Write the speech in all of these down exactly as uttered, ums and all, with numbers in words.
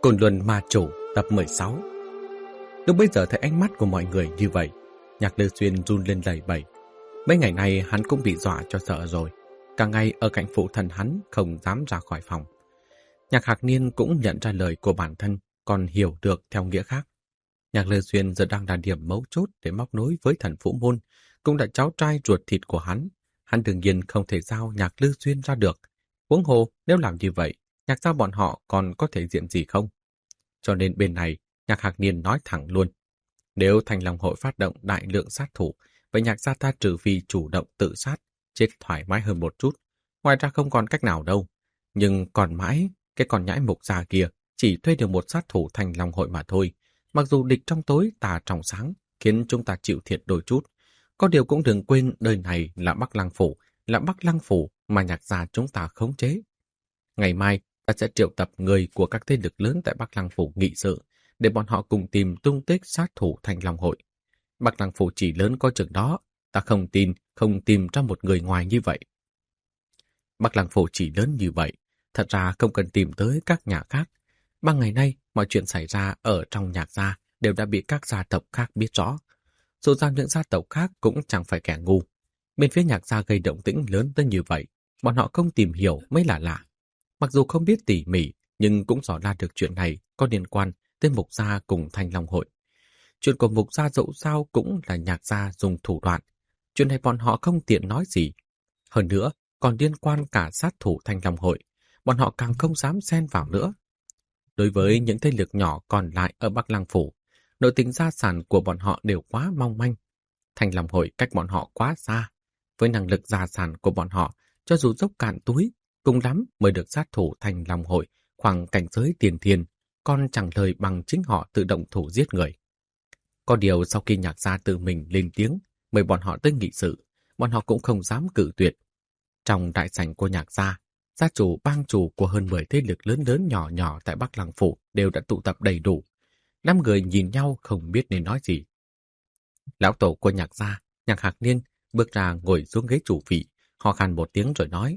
Côn Luân Ma Chủ tập mười sáu. Lúc bấy giờ thấy ánh mắt của mọi người như vậy, Nhạc Lư Xuyên run lên lẩy bẩy. Mấy ngày nay hắn cũng bị dọa cho sợ rồi, cả ngày ở cạnh phụ thân hắn không dám ra khỏi phòng. Nhạc Hạc Niên cũng nhận ra lời của bản thân, còn hiểu được theo nghĩa khác. Nhạc Lư Xuyên giờ đang là điểm mấu chốt để móc nối với Thần Vũ Môn, cũng là cháu trai ruột thịt của hắn. Hắn đương nhiên không thể giao Nhạc Lư Xuyên ra được. Huống hồ nếu làm như vậy, Nhạc gia bọn họ còn có thể diện gì không? Cho nên bên này, Nhạc Hạc Niên nói thẳng luôn. Nếu Thanh Long Hội phát động đại lượng sát thủ, vậy Nhạc gia ta trừ phi chủ động tự sát, chết thoải mái hơn một chút. Ngoài ra không còn cách nào đâu. Nhưng còn mãi, cái con nhãi mục già kia chỉ thuê được một sát thủ Thanh Long Hội mà thôi. Mặc dù địch trong tối tà trong sáng, khiến chúng ta chịu thiệt đôi chút. Có điều cũng đừng quên đời này là Bắc Lăng Phủ, là Bắc Lăng Phủ mà Nhạc gia chúng ta khống chế. Ngày mai, ta sẽ triệu tập người của các thế lực lớn tại Bắc Lăng Phủ nghị sự, để bọn họ cùng tìm tung tích sát thủ Thanh Long Hội. Bắc Lăng Phủ chỉ lớn có chừng đó, ta không tin, không tìm ra một người ngoài như vậy. Bắc Lăng Phủ chỉ lớn như vậy, thật ra không cần tìm tới các nhà khác. Ba ngày nay, mọi chuyện xảy ra ở trong Nhạc gia đều đã bị các gia tộc khác biết rõ. Dù sao những gia tộc khác cũng chẳng phải kẻ ngu. Bên phía Nhạc gia gây động tĩnh lớn tới như vậy, bọn họ không tìm hiểu mới là lạ. Mặc dù không biết tỉ mỉ, nhưng cũng dò ra được chuyện này có liên quan tới Mục gia cùng Thanh Long Hội. Chuyện của Mục gia dẫu sao cũng là Nhạc gia dùng thủ đoạn. Chuyện này bọn họ không tiện nói gì. Hơn nữa, còn liên quan cả sát thủ Thanh Long Hội. Bọn họ càng không dám xen vào nữa. Đối với những thế lực nhỏ còn lại ở Bắc Lăng Phủ, nội tình gia sản của bọn họ đều quá mong manh. Thanh Long Hội cách bọn họ quá xa. Với năng lực gia sản của bọn họ, cho dù dốc cạn túi, cùng lắm mới được sát thủ Thanh Long Hội khoảng cảnh giới tiền thiên, còn chẳng lời bằng chính họ tự động thủ giết người. Có điều sau khi Nhạc gia tự mình lên tiếng, mời bọn họ tới nghị sự, bọn họ cũng không dám cự tuyệt. Trong đại sảnh của Nhạc gia, gia chủ bang chủ của hơn mười thế lực lớn lớn nhỏ nhỏ tại Bắc Lăng Phủ đều đã tụ tập đầy đủ. Năm người nhìn nhau không biết nên nói gì. Lão tổ của Nhạc gia, Nhạc Hạc Niên, bước ra ngồi xuống ghế chủ vị, ho khan một tiếng rồi nói: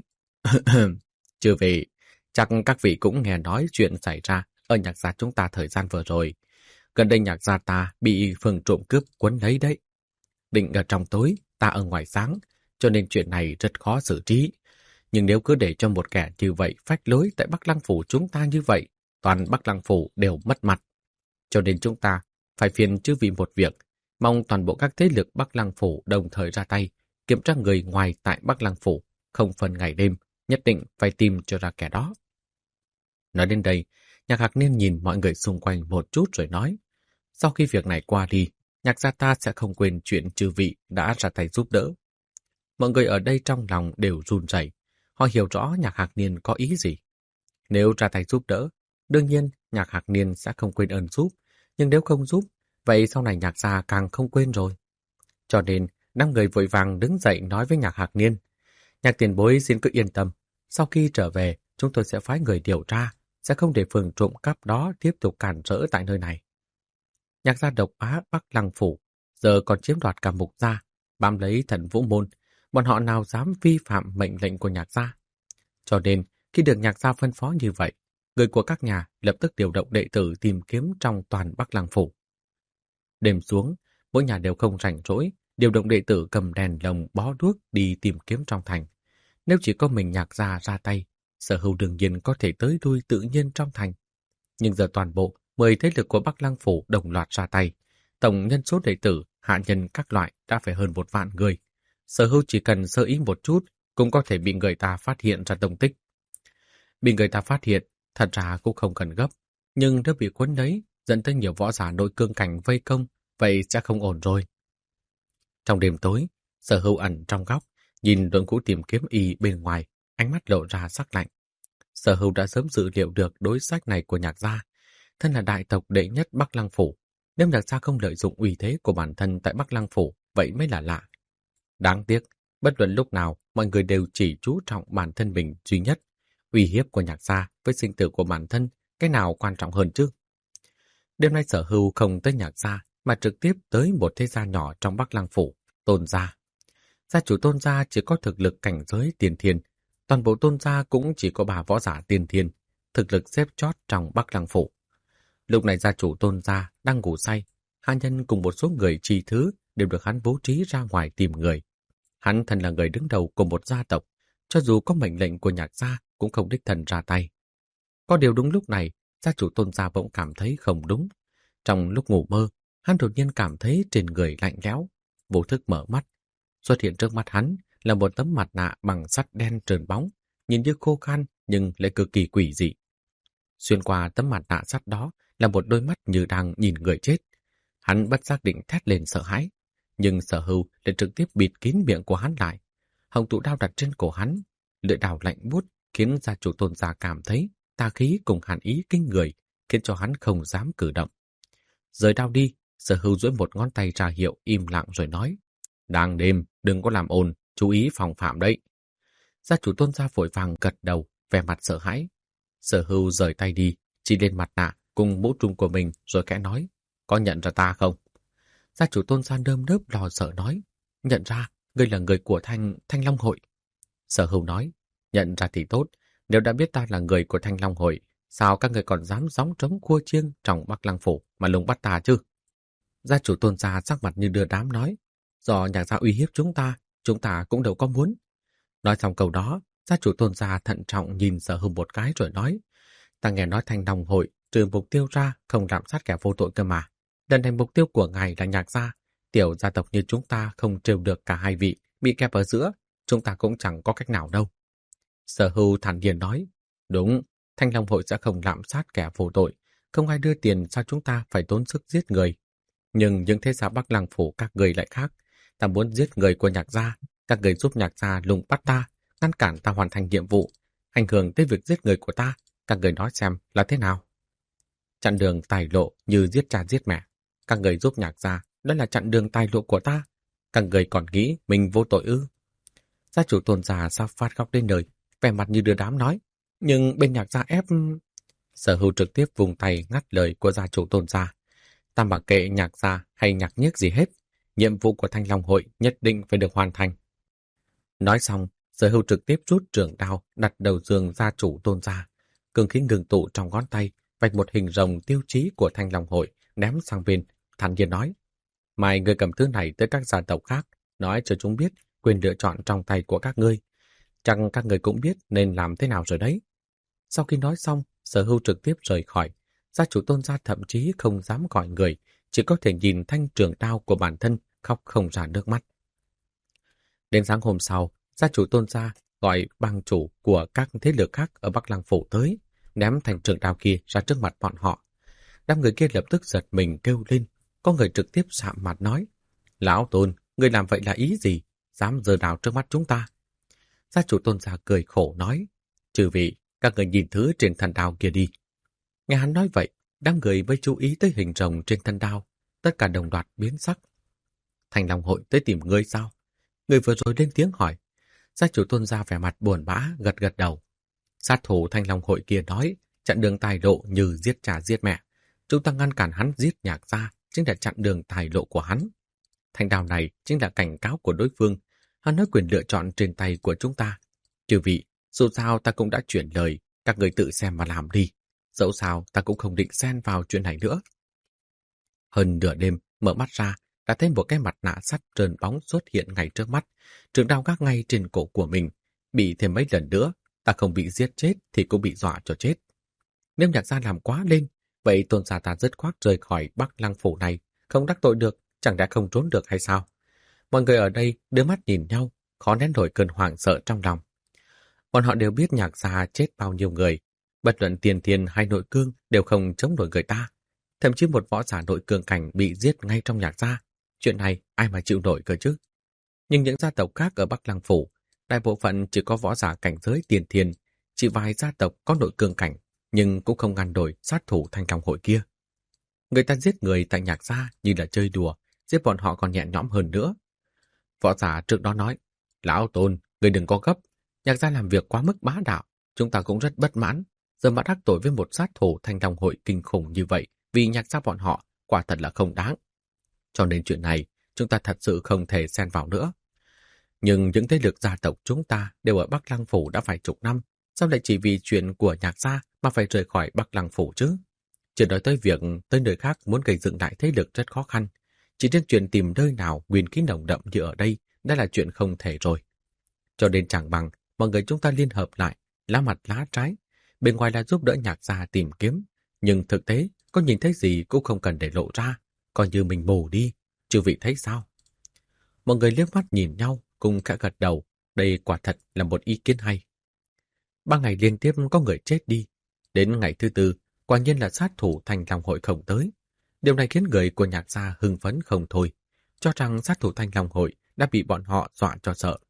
Chưa về, chắc các vị cũng nghe nói chuyện xảy ra ở Nhạc gia chúng ta thời gian vừa rồi. Gần đây Nhạc gia ta bị phường trộm cướp quấn lấy đấy. Định ở trong tối, ta ở ngoài sáng, cho nên chuyện này rất khó xử trí. Nhưng nếu cứ để cho một kẻ như vậy phách lối tại Bắc Lăng Phủ chúng ta như vậy, toàn Bắc Lăng Phủ đều mất mặt. Cho nên chúng ta phải phiền chư vị một việc, mong toàn bộ các thế lực Bắc Lăng Phủ đồng thời ra tay, kiểm tra người ngoài tại Bắc Lăng Phủ, không phân ngày đêm, nhất định phải tìm cho ra kẻ đó. Nói đến đây, Nhạc Hạc Niên nhìn mọi người xung quanh một chút rồi nói: Sau khi việc này qua đi, Nhạc gia ta sẽ không quên chuyện chư vị đã ra tay giúp đỡ. Mọi người ở đây trong lòng đều run rẩy, họ hiểu rõ Nhạc Hạc Niên có ý gì. Nếu ra tay giúp đỡ, đương nhiên Nhạc Hạc Niên sẽ không quên ơn giúp, nhưng nếu không giúp, vậy sau này Nhạc gia càng không quên rồi. Cho nên, năm người vội vàng đứng dậy nói với Nhạc Hạc Niên: Nhạc tiền bối xin cứ yên tâm, sau khi trở về, chúng tôi sẽ phái người điều tra, sẽ không để phường trộm cắp đó tiếp tục cản rỡ tại nơi này. Nhạc gia độc bá Bắc Lăng Phủ, giờ còn chiếm đoạt cả Mục gia, bám lấy Thần Vũ Môn, bọn họ nào dám vi phạm mệnh lệnh của Nhạc gia. Cho nên, khi được Nhạc gia phân phó như vậy, người của các nhà lập tức điều động đệ tử tìm kiếm trong toàn Bắc Lăng Phủ. Đêm xuống, mỗi nhà đều không rảnh rỗi, điều động đệ tử cầm đèn lồng bó đuốc đi tìm kiếm trong thành. Nếu chỉ có mình Nhạc gia ra tay, Sở Hữu đương nhiên có thể tới lui tự nhiên trong thành. Nhưng giờ toàn bộ mười thế lực của Bắc Lăng Phủ đồng loạt ra tay, tổng nhân số đệ tử, hạ nhân các loại đã phải hơn một vạn người. Sở Hữu chỉ cần sơ ý một chút cũng có thể bị người ta phát hiện ra tung tích. Bị người ta phát hiện, thật ra cũng không cần gấp, nhưng nếu bị quấn lấy, dẫn tới nhiều võ giả nội cương cảnh vây công, vậy sẽ không ổn rồi. Trong đêm tối, Sở Hữu ẩn trong góc, nhìn đội ngũ tìm kiếm y bên ngoài, ánh mắt lộ ra sắc lạnh. Sở Hữu đã sớm dự liệu được đối sách này của Nhạc gia. Thân là đại tộc đệ nhất Bắc Lăng Phủ, nếu Nhạc gia không lợi dụng uy thế của bản thân tại Bắc Lăng Phủ, vậy mới là lạ. Đáng tiếc, bất luận lúc nào, mọi người đều chỉ chú trọng bản thân mình duy nhất. Uy hiếp của Nhạc gia với sinh tử của bản thân, cái nào quan trọng hơn chứ? Đêm nay Sở Hữu không tới Nhạc gia, mà trực tiếp tới một thế gia nhỏ trong Bắc Lăng Phủ, Tôn gia. Gia chủ Tôn gia chỉ có thực lực cảnh giới tiền thiên, toàn bộ Tôn gia cũng chỉ có ba võ giả tiền thiên, thực lực xếp chót trong Bắc Lăng Phủ. Lúc này gia chủ Tôn gia đang ngủ say, Hạ Nhân cùng một số người chi thứ đều được hắn bố trí ra ngoài tìm người. Hắn thân là người đứng đầu của một gia tộc, cho dù có mệnh lệnh của Nhạc gia cũng không đích thân ra tay. Có điều đúng lúc này, gia chủ Tôn gia bỗng cảm thấy không đúng. Trong lúc ngủ mơ, hắn đột nhiên cảm thấy trên người lạnh lẽo, vô thức mở mắt. Xuất hiện trước mắt hắn là một tấm mặt nạ bằng sắt đen trơn bóng, nhìn như khô khan nhưng lại cực kỳ quỷ dị. Xuyên qua tấm mặt nạ sắt đó là một đôi mắt như đang nhìn người chết. Hắn bất giác định thét lên sợ hãi, nhưng Sở Hưu lại trực tiếp bịt kín miệng của hắn lại. Hồng tụ đao đặt trên cổ hắn, lưỡi đao lạnh buốt khiến gia chủ Tôn gia cảm thấy tà khí cùng hàn ý kinh người, khiến cho hắn không dám cử động. Rời đao đi, Sở Hưu duỗi một ngón tay ra hiệu im lặng rồi nói: "Đang đêm, đừng có làm ồn, chú ý phòng phạm đấy." Gia chủ Tôn gia vội vàng gật đầu, vẻ mặt sợ hãi. Sở Hưu rời tay đi, chỉ lên mặt nạ cùng mũ trùm của mình rồi khẽ nói: "Có nhận ra ta không?" Gia chủ Tôn gia nơm nớp lo sợ nói: "Nhận ra, ngươi là người của Thanh Thanh Long hội." Sở Hưu nói: "Nhận ra thì tốt, nếu đã biết ta là người của Thanh Long hội, sao các người còn dám gióng trống cua chiêng trong Bắc Lăng phủ mà lùng bắt ta chứ?" Gia chủ Tôn gia sắc mặt như đưa đám nói: "Do Nhạc gia uy hiếp chúng ta, chúng ta cũng đâu có muốn." Nói xong câu đó, gia chủ Tôn gia thận trọng nhìn Sở Hưu một cái rồi nói: "Ta nghe nói Thanh Long hội trừ mục tiêu ra không lạm sát kẻ vô tội cơ mà. Lần này mục tiêu của ngài là Nhạc gia, tiểu gia tộc như chúng ta không trêu được cả hai vị, bị kẹp ở giữa, chúng ta cũng chẳng có cách nào đâu." Sở Hưu thản nhiên nói: "Đúng, Thanh Long hội sẽ không lạm sát kẻ vô tội, không ai đưa tiền sao chúng ta phải tốn sức giết người. Nhưng những thế gia Bắc Lăng phủ các người lại khác, ta muốn giết người của Nhạc gia, các người giúp Nhạc gia lùng bắt ta, ngăn cản ta hoàn thành nhiệm vụ, ảnh hưởng tới việc giết người của ta, các người nói xem là thế nào?" Chặn đường tài lộ như giết cha giết mẹ, các người giúp Nhạc gia, đó là chặn đường tài lộ của ta, các người còn nghĩ mình vô tội ư? Gia chủ Tôn gia sao phát khóc đến nơi, vẻ mặt như đưa đám nói: "Nhưng bên Nhạc gia ép..." Sở Hưu trực tiếp vùng tay ngắt lời của gia chủ Tôn gia: "Ta mặc kệ Nhạc gia hay Nhạc nhiếc gì hết, nhiệm vụ của Thanh Long hội nhất định phải được hoàn thành." Nói xong, Sở Hưu trực tiếp rút trường đao đặt đầu giường gia chủ Tôn gia, cường khí ngừng tụ trong ngón tay, vạch một hình rồng tiêu chí của Thanh Long hội ném sang bên, thản nhiên nói: "Mai người cầm thứ này tới các gia tộc khác, nói cho chúng biết quyền lựa chọn trong tay của các ngươi. Chắc các người cũng biết nên làm thế nào rồi đấy." Sau khi nói xong, Sở Hưu trực tiếp rời khỏi. Gia chủ Tôn gia thậm chí không dám gọi người, chỉ có thể nhìn thanh trường đao của bản thân khóc không ra nước mắt. Đến sáng hôm sau, gia chủ Tôn gia gọi bang chủ của các thế lực khác ở Bắc Lăng phủ tới, ném thanh trường đao kia ra trước mặt bọn họ. Đám người kia lập tức giật mình kêu lên, có người trực tiếp sạm mặt nói: "Lão Tôn, người làm vậy là ý gì? Dám giơ đao trước mắt chúng ta?" Gia chủ Tôn gia cười khổ nói: "Chư vị, các người nhìn thứ trên thân đao kia đi." Nghe hắn nói vậy, đám người mới chú ý tới hình rồng trên thân đao, tất cả đồng loạt biến sắc. "Thanh Long hội tới tìm ngươi sao?" Người vừa rồi lên tiếng hỏi. Gia chủ Tôn gia vẻ mặt buồn bã gật gật đầu. "Sát thủ Thanh Long hội kia nói chặn đường tài lộ như giết cha giết mẹ, chúng ta ngăn cản hắn giết Nhạc gia chính là chặn đường tài lộ của hắn. Thanh đao này chính là cảnh cáo của đối phương, hắn nói quyền lựa chọn trên tay của chúng ta. Chư vị, dù sao ta cũng đã chuyển lời, các người tự xem mà làm đi. Dẫu sao ta cũng không định xen vào chuyện này nữa." Hơn nửa đêm, mở mắt ra, đã thấy một cái mặt nạ sắt trơn bóng xuất hiện ngay trước mắt, trường đao gác ngay trên cổ của mình. Bị thêm mấy lần nữa, ta không bị giết chết thì cũng bị dọa cho chết. Nếu Nhạc gia làm quá lên, vậy Tôn gia ta dứt khoát rời khỏi Bắc Lăng phủ này, không đắc tội được, chẳng lẽ không trốn được hay sao? Mọi người ở đây đưa mắt nhìn nhau, khó nén nổi cơn hoảng sợ trong lòng. Bọn họ đều biết Nhạc gia chết bao nhiêu người, bất luận tiền thiên hay nội cương đều không chống nổi người ta. Thậm chí một võ giả nội cương cảnh bị giết ngay trong Nhạc gia, chuyện này ai mà chịu nổi cơ chứ? Nhưng những gia tộc khác ở Bắc Lăng phủ, đại bộ phận chỉ có võ giả cảnh giới tiền thiên, chỉ vài gia tộc có nội cương cảnh, nhưng cũng không ngăn nổi sát thủ Thanh Long hội kia. Người ta giết người tại Nhạc gia như là chơi đùa, giết bọn họ còn nhẹ nhõm hơn nữa. Võ giả trước đó nói: "Lão Tôn, người đừng có gấp, Nhạc gia làm việc quá mức bá đạo, chúng ta cũng rất bất mãn, giờ mà đắc tội với một sát thủ Thanh Long hội kinh khủng như vậy, vì Nhạc gia bọn họ quả thật là không đáng. Cho nên chuyện này chúng ta thật sự không thể xen vào nữa. Nhưng những thế lực gia tộc chúng ta đều ở Bắc Lăng phủ đã vài chục năm, sao lại chỉ vì chuyện của Nhạc gia mà phải rời khỏi Bắc Lăng phủ chứ? Chưa nói tới việc tới nơi khác muốn gây dựng lại thế lực rất khó khăn. Chỉ riêng chuyện tìm nơi nào nguyên khí nồng đậm như ở đây đã là chuyện không thể rồi. Cho nên chẳng bằng mọi người chúng ta liên hợp lại, lá mặt lá trái. Bên ngoài là giúp đỡ Nhạc gia tìm kiếm, nhưng thực tế có nhìn thấy gì cũng không cần để lộ ra, coi như mình mù đi. Chư vị thấy sao? Mọi người liếc mắt nhìn nhau, cùng khẽ gật đầu. Đây quả thật là một ý kiến hay. Ba ngày liên tiếp có người chết đi. Đến ngày thứ tư, quả nhiên là sát thủ Thanh Long Hội không tới. Điều này khiến người của Nhạc gia hưng phấn không thôi, cho rằng sát thủ Thanh Long Hội đã bị bọn họ dọa cho sợ.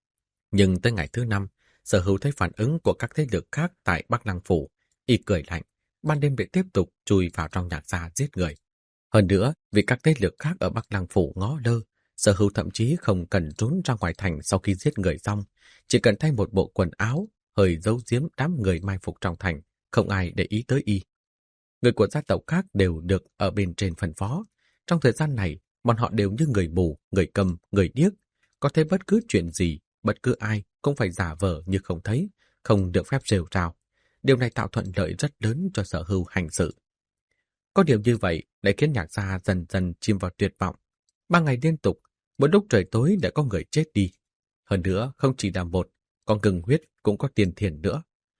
Nhưng tới ngày thứ năm, Sở Hữu thấy phản ứng của các thế lực khác tại Bắc Lăng Phủ, y cười lạnh, ban đêm để tiếp tục chui vào trong Nhạc gia giết người. Hơn nữa, vì các thế lực khác ở Bắc Lăng Phủ ngó lơ, Sở Hữu thậm chí không cần trốn ra ngoài thành sau khi giết người xong, chỉ cần thay một bộ quần áo, hơi giấu giếm đám người mai phục trong thành, không ai để ý tới y. Người của gia tộc khác đều được ở bên trên phân phó. Trong thời gian này, bọn họ đều như người mù, người câm, người điếc. Có thấy bất cứ chuyện gì, bất cứ ai cũng phải giả vờ như không thấy, không được phép rêu rao. Điều này tạo thuận lợi rất lớn cho Sở Hữu hành sự. Có điều như vậy lại khiến Nhạc gia dần dần chìm vào tuyệt vọng. Ba ngày liên tục, một lúc trời tối đã có người chết đi. Hơn nữa, không chỉ là một, còn ngừng huyết cũng có tiền thiền nữa.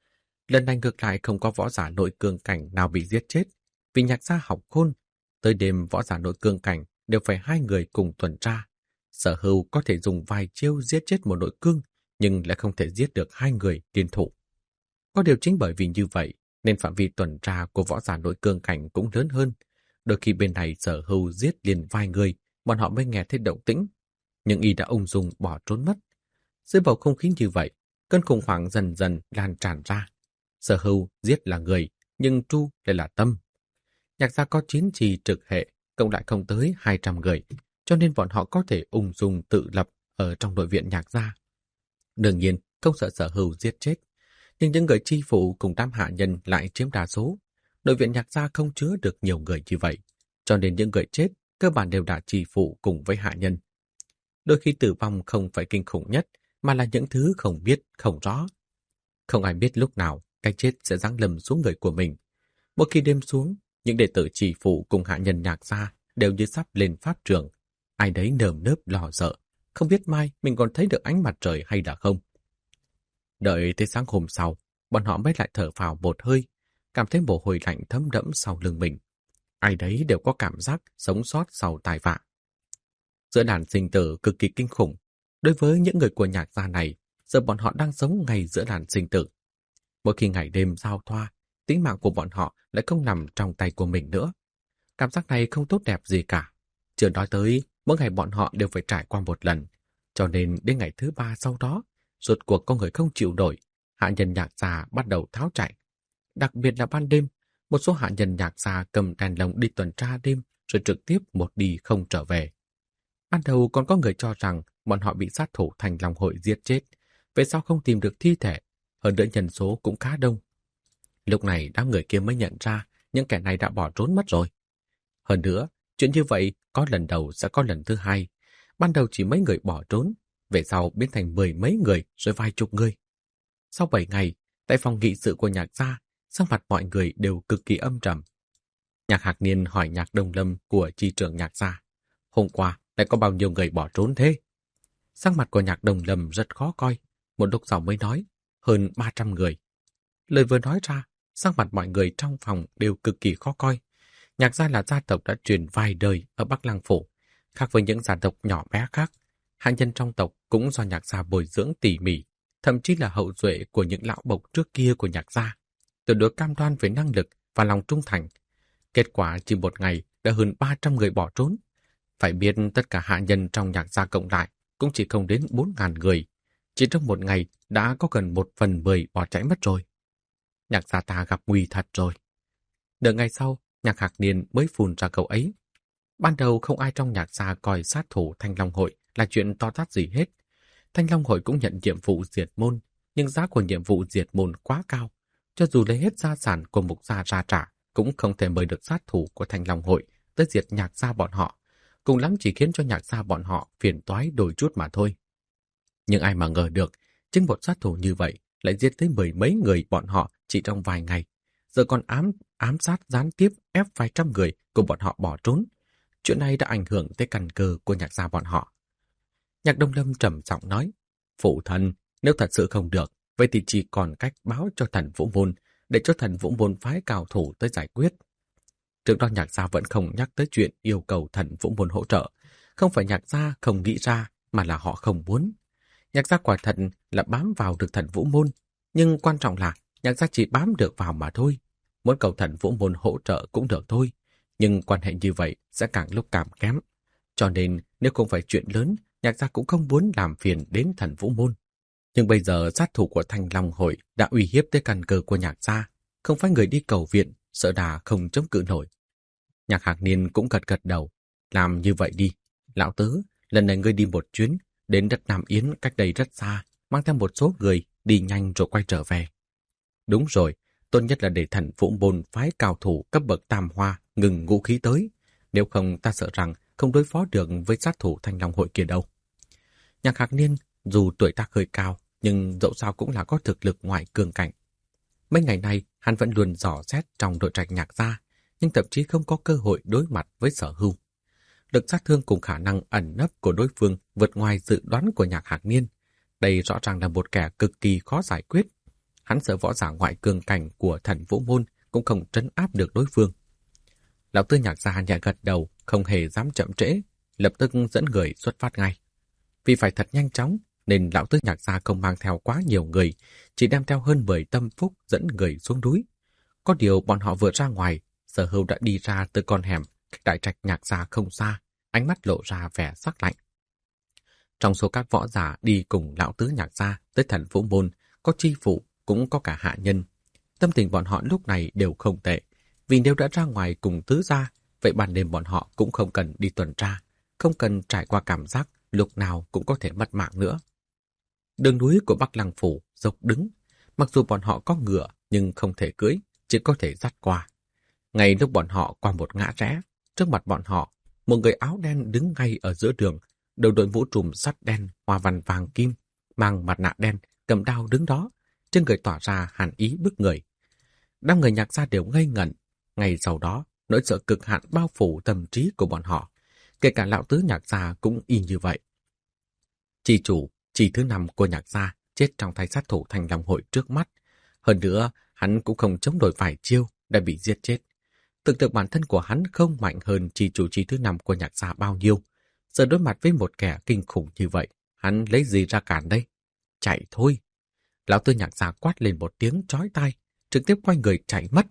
Lần này ngược lại không có võ giả nội cương cảnh nào bị giết chết, vì Nhạc gia học khôn. Tới đêm võ giả nội cương cảnh đều phải hai người cùng tuần tra. Sở Hữu có thể dùng vài chiêu giết chết một nội cương, nhưng lại không thể giết được hai người liên thủ. Có điều chính bởi vì như vậy, nên phạm vi tuần tra của võ giả nội cương cảnh cũng lớn hơn. Đôi khi bên này Sở Hữu giết liền vài người, bọn họ mới nghe thấy động tĩnh, nhưng y đã ung dung bỏ trốn mất. Dưới bầu không khí như vậy, cơn khủng hoảng dần dần lan tràn ra. Sở Hữu giết là người, nhưng tru lại là tâm. Nhạc gia có chín trì trực hệ, cộng lại không tới hai trăm người, cho nên bọn họ có thể ung dung tự lập ở trong nội viện Nhạc gia. Đương nhiên, không sợ Sở Hữu giết chết, nhưng những người chi phủ cùng đám hạ nhân lại chiếm đa số. Nội viện Nhạc gia không chứa được nhiều người như vậy, cho nên những người chết cơ bản đều đã chi phủ cùng với hạ nhân. Đôi khi tử vong không phải kinh khủng nhất, mà là những thứ không biết, không rõ. Không ai biết lúc nào cái chết sẽ giáng lâm xuống người của mình. Một khi đêm xuống, những đệ tử chỉ phủ cùng hạ nhân Nhạc gia đều như sắp lên pháp trường. Ai đấy nơm nớp lo sợ, không biết mai mình còn thấy được ánh mặt trời hay là không. Đợi tới sáng hôm sau, bọn họ mới lại thở phào một hơi, cảm thấy mồ hôi lạnh thấm đẫm sau lưng mình. Ai đấy đều có cảm giác sống sót sau tai vạ. Giữa đàn sinh tử cực kỳ kinh khủng. Đối với những người của Nhạc gia này, giờ bọn họ đang sống ngay giữa đàn sinh tử. Mỗi khi ngày đêm giao thoa, tính mạng của bọn họ lại không nằm trong tay của mình nữa. Cảm giác này không tốt đẹp gì cả. Chưa nói tới, mỗi ngày bọn họ đều phải trải qua một lần. Cho nên đến ngày thứ ba sau đó, rốt cuộc có người không chịu nổi, hạ nhân Nhạc gia bắt đầu tháo chạy. Đặc biệt là ban đêm, một số hạ nhân Nhạc gia cầm đèn lồng đi tuần tra đêm, rồi trực tiếp một đi không trở về. Ban đầu còn có người cho rằng bọn họ bị sát thủ Thanh Long Hội giết chết, về sau không tìm được thi thể, hơn nữa nhân số cũng khá đông. Lúc này đám người kia mới nhận ra những kẻ này đã bỏ trốn mất rồi. Hơn nữa, chuyện như vậy có lần đầu sẽ có lần thứ hai. Ban đầu chỉ mấy người bỏ trốn, về sau biến thành mười mấy người rồi vài chục người. Sau bảy ngày, tại phòng nghị sự của Nhạc gia, sắc mặt mọi người đều cực kỳ âm trầm. Nhạc Hạc Niên hỏi Nhạc Đông Lâm của chi trưởng Nhạc gia, hôm qua lại có bao nhiêu người bỏ trốn thế? Sắc mặt của Nhạc Đông Lâm rất khó coi, một lúc sau mới nói, hơn ba trăm người. Lời vừa nói ra, sắc mặt mọi người trong phòng đều cực kỳ khó coi. Nhạc gia là gia tộc đã truyền vài đời ở Bắc Lăng Phủ, khác với những gia tộc nhỏ bé khác. Hạ nhân trong tộc cũng do Nhạc gia bồi dưỡng tỉ mỉ, thậm chí là hậu duệ của những lão bộc trước kia của Nhạc gia, tuyệt đối cam đoan về năng lực và lòng trung thành. Kết quả chỉ một ngày đã hơn ba trăm người bỏ trốn. Phải biết tất cả hạ nhân trong Nhạc gia cộng lại cũng chỉ không đến bốn nghìn người. Chỉ trong một ngày đã có gần một phần mười bỏ chạy mất rồi. Nhạc gia ta gặp nguy thật rồi. Nửa ngày sau, Nhạc Hạc Niên mới phun ra câu ấy. Ban đầu không ai trong Nhạc gia coi sát thủ Thanh Long Hội là chuyện to tát gì hết. Thanh Long Hội cũng nhận nhiệm vụ diệt môn, nhưng giá của nhiệm vụ diệt môn quá cao. Cho dù lấy hết gia sản của Mục gia ra trả, cũng không thể mời được sát thủ của Thanh Long Hội tới diệt Nhạc gia bọn họ. Cùng lắm chỉ khiến cho Nhạc gia bọn họ phiền toái đôi chút mà thôi. Nhưng ai mà ngờ được, chính một sát thủ như vậy lại giết tới mười mấy người bọn họ chỉ trong vài ngày. Giờ còn ám ám sát gián tiếp ép vài trăm người của bọn họ bỏ trốn. Chuyện này đã ảnh hưởng tới căn cơ của Nhạc gia bọn họ. Nhạc Đông Lâm trầm giọng nói, phụ thân, nếu thật sự không được, vậy thì chỉ còn cách báo cho thần Vũ Môn, để cho thần Vũ Môn phái cao thủ tới giải quyết. Trước đó Nhạc gia vẫn không nhắc tới chuyện yêu cầu thần Vũ Môn hỗ trợ. Không phải Nhạc gia không nghĩ ra, mà là họ không muốn. Nhạc gia quả thật là bám vào được thần Vũ Môn, nhưng quan trọng là Nhạc gia chỉ bám được vào mà thôi. Muốn cầu thần Vũ Môn hỗ trợ cũng được thôi, nhưng quan hệ như vậy sẽ càng lúc càng kém. Cho nên nếu không phải chuyện lớn, Nhạc gia cũng không muốn làm phiền đến thần Vũ Môn. Nhưng bây giờ sát thủ của Thanh Long Hội đã uy hiếp tới căn cơ của Nhạc gia, không phải người đi cầu viện, sợ đà không chống cự nổi. Nhạc Hạc Niên cũng gật gật đầu, làm như vậy đi. Lão Tứ, lần này ngươi đi một chuyến, đến đất Nam Yến cách đây rất xa, mang theo một số người, đi nhanh rồi quay trở về. Đúng rồi, tốt nhất là để thần Vũ Môn phái cao thủ cấp bậc tam hoa ngừng ngũ khí tới. Nếu không ta sợ rằng không đối phó được với sát thủ Thanh Long Hội kia đâu. Nhạc Hạc Niên dù tuổi tác hơi cao, nhưng dẫu sao cũng là có thực lực ngoại cường cảnh. Mấy ngày nay, hắn vẫn luôn dò xét trong đội trạch Nhạc gia, nhưng thậm chí không có cơ hội đối mặt với Sở Hưu. Lực sát thương cùng khả năng ẩn nấp của đối phương vượt ngoài dự đoán của Nhạc Hạc Niên. Đây rõ ràng là một kẻ cực kỳ khó giải quyết. Hắn sợ võ giả ngoại cường cảnh của thần Vũ Môn cũng không trấn áp được đối phương. Lão Tư Nhạc gia nhẹ gật đầu, không hề dám chậm trễ, lập tức dẫn người xuất phát ngay. Vì phải thật nhanh chóng, nên Lão Tư Nhạc gia không mang theo quá nhiều người, chỉ đem theo hơn mười tâm phúc dẫn người xuống núi. Có điều bọn họ vừa ra ngoài, Sở Hưu đã đi ra từ con hẻm cách đại trạch Nhạc gia không xa, ánh mắt lộ ra vẻ sắc lạnh. Trong số các võ giả đi cùng Lão Tứ Nhạc gia tới thần Vũ Môn, có chi phụ, cũng có cả hạ nhân. Tâm tình bọn họ lúc này đều không tệ, vì nếu đã ra ngoài cùng tứ gia, vậy ban đêm bọn họ cũng không cần đi tuần tra, không cần trải qua cảm giác lúc nào cũng có thể mất mạng nữa. Đường núi của Bắc Lăng Phủ dốc đứng, mặc dù bọn họ có ngựa nhưng không thể cưỡi, chỉ có thể dắt qua. Ngay lúc bọn họ qua một ngã rẽ, trước mặt bọn họ, một người áo đen đứng ngay ở giữa đường, đầu đội mũ trùm sắt đen, hoa văn vàng kim, mang mặt nạ đen, cầm đao đứng đó, trên người tỏa ra hàn ý bức người. Đám người Nhạc gia đều ngây ngẩn. Ngay sau đó, nỗi sợ cực hạn bao phủ tâm trí của bọn họ, kể cả Lão Tứ Nhạc gia cũng y như vậy. Chi chủ, chi thứ năm của Nhạc gia chết trong tay sát thủ Thanh Long Hội trước mắt. Hơn nữa, hắn cũng không chống đổi vài chiêu, đã bị giết chết. Thực thực bản thân của hắn không mạnh hơn chi chủ chi thứ năm của Nhạc gia bao nhiêu. Giờ đối mặt với một kẻ kinh khủng như vậy, hắn lấy gì ra cản đây? Chạy thôi! Lão Tư Nhạc gia quát lên một tiếng chói tai, trực tiếp quay người chạy mất.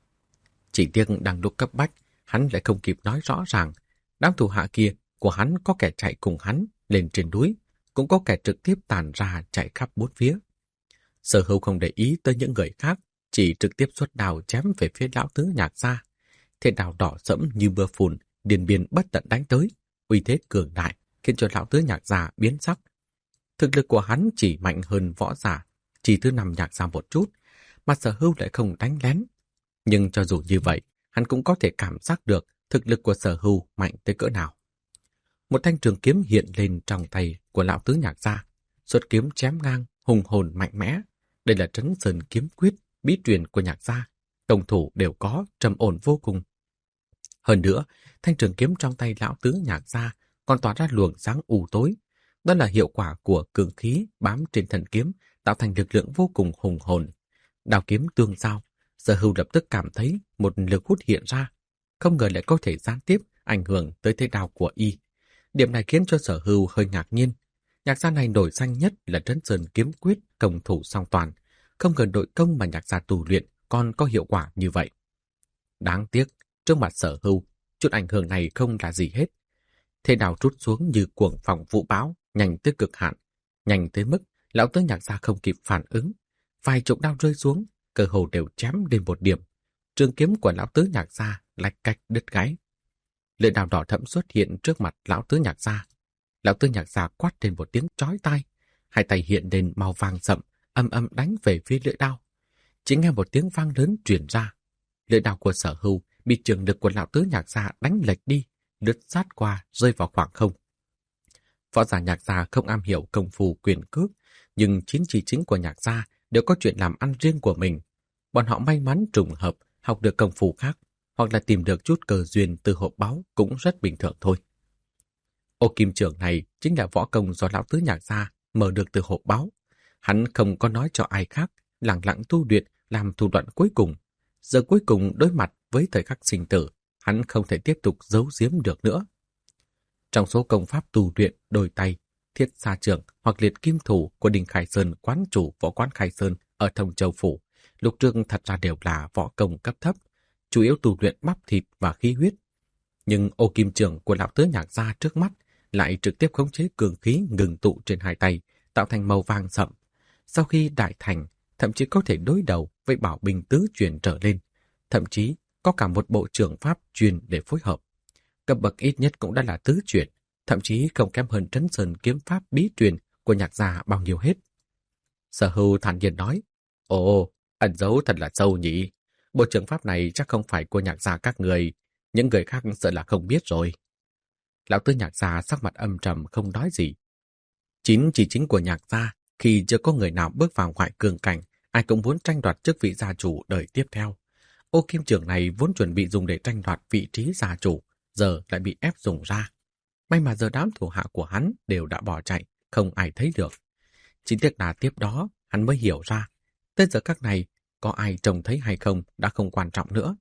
Chỉ tiếc đang lúc cấp bách, hắn lại không kịp nói rõ ràng. Đám thủ hạ kia của hắn có kẻ chạy cùng hắn lên trên núi, cũng có kẻ trực tiếp tàn ra chạy khắp bốn phía. Sở Hưu không để ý tới những người khác, chỉ trực tiếp xuất đao chém về phía Lão Tứ Nhạc gia. Thế đao đỏ sẫm như mưa phùn, điền biên bất tận đánh tới, uy thế cường đại khiến cho Lão Tứ Nhạc gia biến sắc. Thực lực của hắn chỉ mạnh hơn võ giả, chỉ thứ năm Nhạc gia một chút, mà Sở Hưu lại không đánh lén. Nhưng cho dù như vậy, hắn cũng có thể cảm giác được thực lực của Sở Hưu mạnh tới cỡ nào. Một thanh trường kiếm hiện lên trong tay của Lão Tứ Nhạc gia, xuất kiếm chém ngang, hùng hồn mạnh mẽ. Đây là Trấn Sơn kiếm quyết, bí truyền của Nhạc gia, công thủ đều có, trầm ổn vô cùng. Hơn nữa, thanh trường kiếm trong tay Lão Tứ Nhạc gia còn tỏa ra luồng sáng u tối. Đó là hiệu quả của cường khí bám trên thân kiếm, tạo thành lực lượng vô cùng hùng hồn. Đao kiếm tương giao, Sở Hưu lập tức cảm thấy một lực hút hiện ra, không ngờ lại có thể gián tiếp ảnh hưởng tới thế đao của y. Điểm này khiến cho Sở Hưu hơi ngạc nhiên. Nhạc gia này nổi danh nhất là Trấn Sơn kiếm quyết, công thủ song toàn, không ngờ nội công mà Nhạc gia tu luyện còn có hiệu quả như vậy. Đáng tiếc, trước mặt Sở Hưu, chút ảnh hưởng này không là gì hết. Thế đao trút xuống như cuồng phong vũ bão, nhanh tới cực hạn, nhanh tới mức Lão Tứ Nhạc gia không kịp phản ứng, vài chục đao rơi xuống, cơ hồ đều chém đến một điểm. Trường kiếm của Lão Tứ Nhạc gia lạch cạch đứt gáy. Lưỡi đao đỏ thẫm xuất hiện trước mặt Lão Tứ Nhạc gia. Lão Tứ Nhạc gia quát lên một tiếng chói tai, hai tay hiện lên màu vàng sậm, âm âm đánh về phía lưỡi đao. Chỉ nghe một tiếng vang lớn truyền ra, lưỡi đao của Sở Hưu bị trường lực của Lão Tứ Nhạc gia đánh lệch đi, lướt sát qua rơi vào khoảng không. Võ giả Nhạc gia không am hiểu công phu quyền cước, nhưng chín chỉ chính của Nhạc gia đều có chuyện làm ăn riêng của mình. Bọn họ may mắn trùng hợp học được công phu khác, hoặc là tìm được chút cơ duyên từ hộp báu cũng rất bình thường thôi. Ô kim trưởng này chính là võ công do lão tứ Nhạc gia mở được từ hộp báu. Hắn không có nói cho ai khác, lặng lặng tu luyện làm thủ đoạn cuối cùng. Giờ cuối cùng đối mặt với thời khắc sinh tử, hắn không thể tiếp tục giấu giếm được nữa. Trong số công pháp tu luyện đôi tay, thiết xa trường hoặc liệt kim thủ của Đinh Khai Sơn, quán chủ võ quán Khai Sơn ở Thông Châu Phủ, lúc trước thật ra đều là võ công cấp thấp, chủ yếu tu luyện bắp thịt và khí huyết. Nhưng ô kim trường của lão tứ Nhạc gia trước mắt lại trực tiếp khống chế cường khí ngừng tụ trên hai tay, tạo thành màu vàng sậm. Sau khi đại thành, thậm chí có thể đối đầu với bảo binh tứ truyền trở lên, thậm chí có cả một bộ trưởng pháp truyền để phối hợp. Cấp bậc ít nhất cũng đã là tứ truyền, thậm chí không kém hơn Trấn Sơn kiếm pháp bí truyền của Nhạc gia bao nhiêu hết. Sở Hưu thản nhiên nói, ồ, ẩn giấu thật là sâu nhỉ. Bộ trưởng pháp này chắc không phải của Nhạc gia các người, những người khác sợ là không biết rồi. Lão tứ Nhạc gia sắc mặt âm trầm không nói gì. Chính chỉ chính của Nhạc gia, khi chưa có người nào bước vào ngoại cường cảnh, ai cũng muốn tranh đoạt chức vị gia chủ đời tiếp theo. Ô kim trường này vốn chuẩn bị dùng để tranh đoạt vị trí gia chủ, giờ lại bị ép dùng ra. May mà giờ đám thủ hạ của hắn đều đã bỏ chạy, không ai thấy được. Chính tiếc là tiếp đó, hắn mới hiểu ra. Tới giờ các này, có ai trông thấy hay không đã không quan trọng nữa.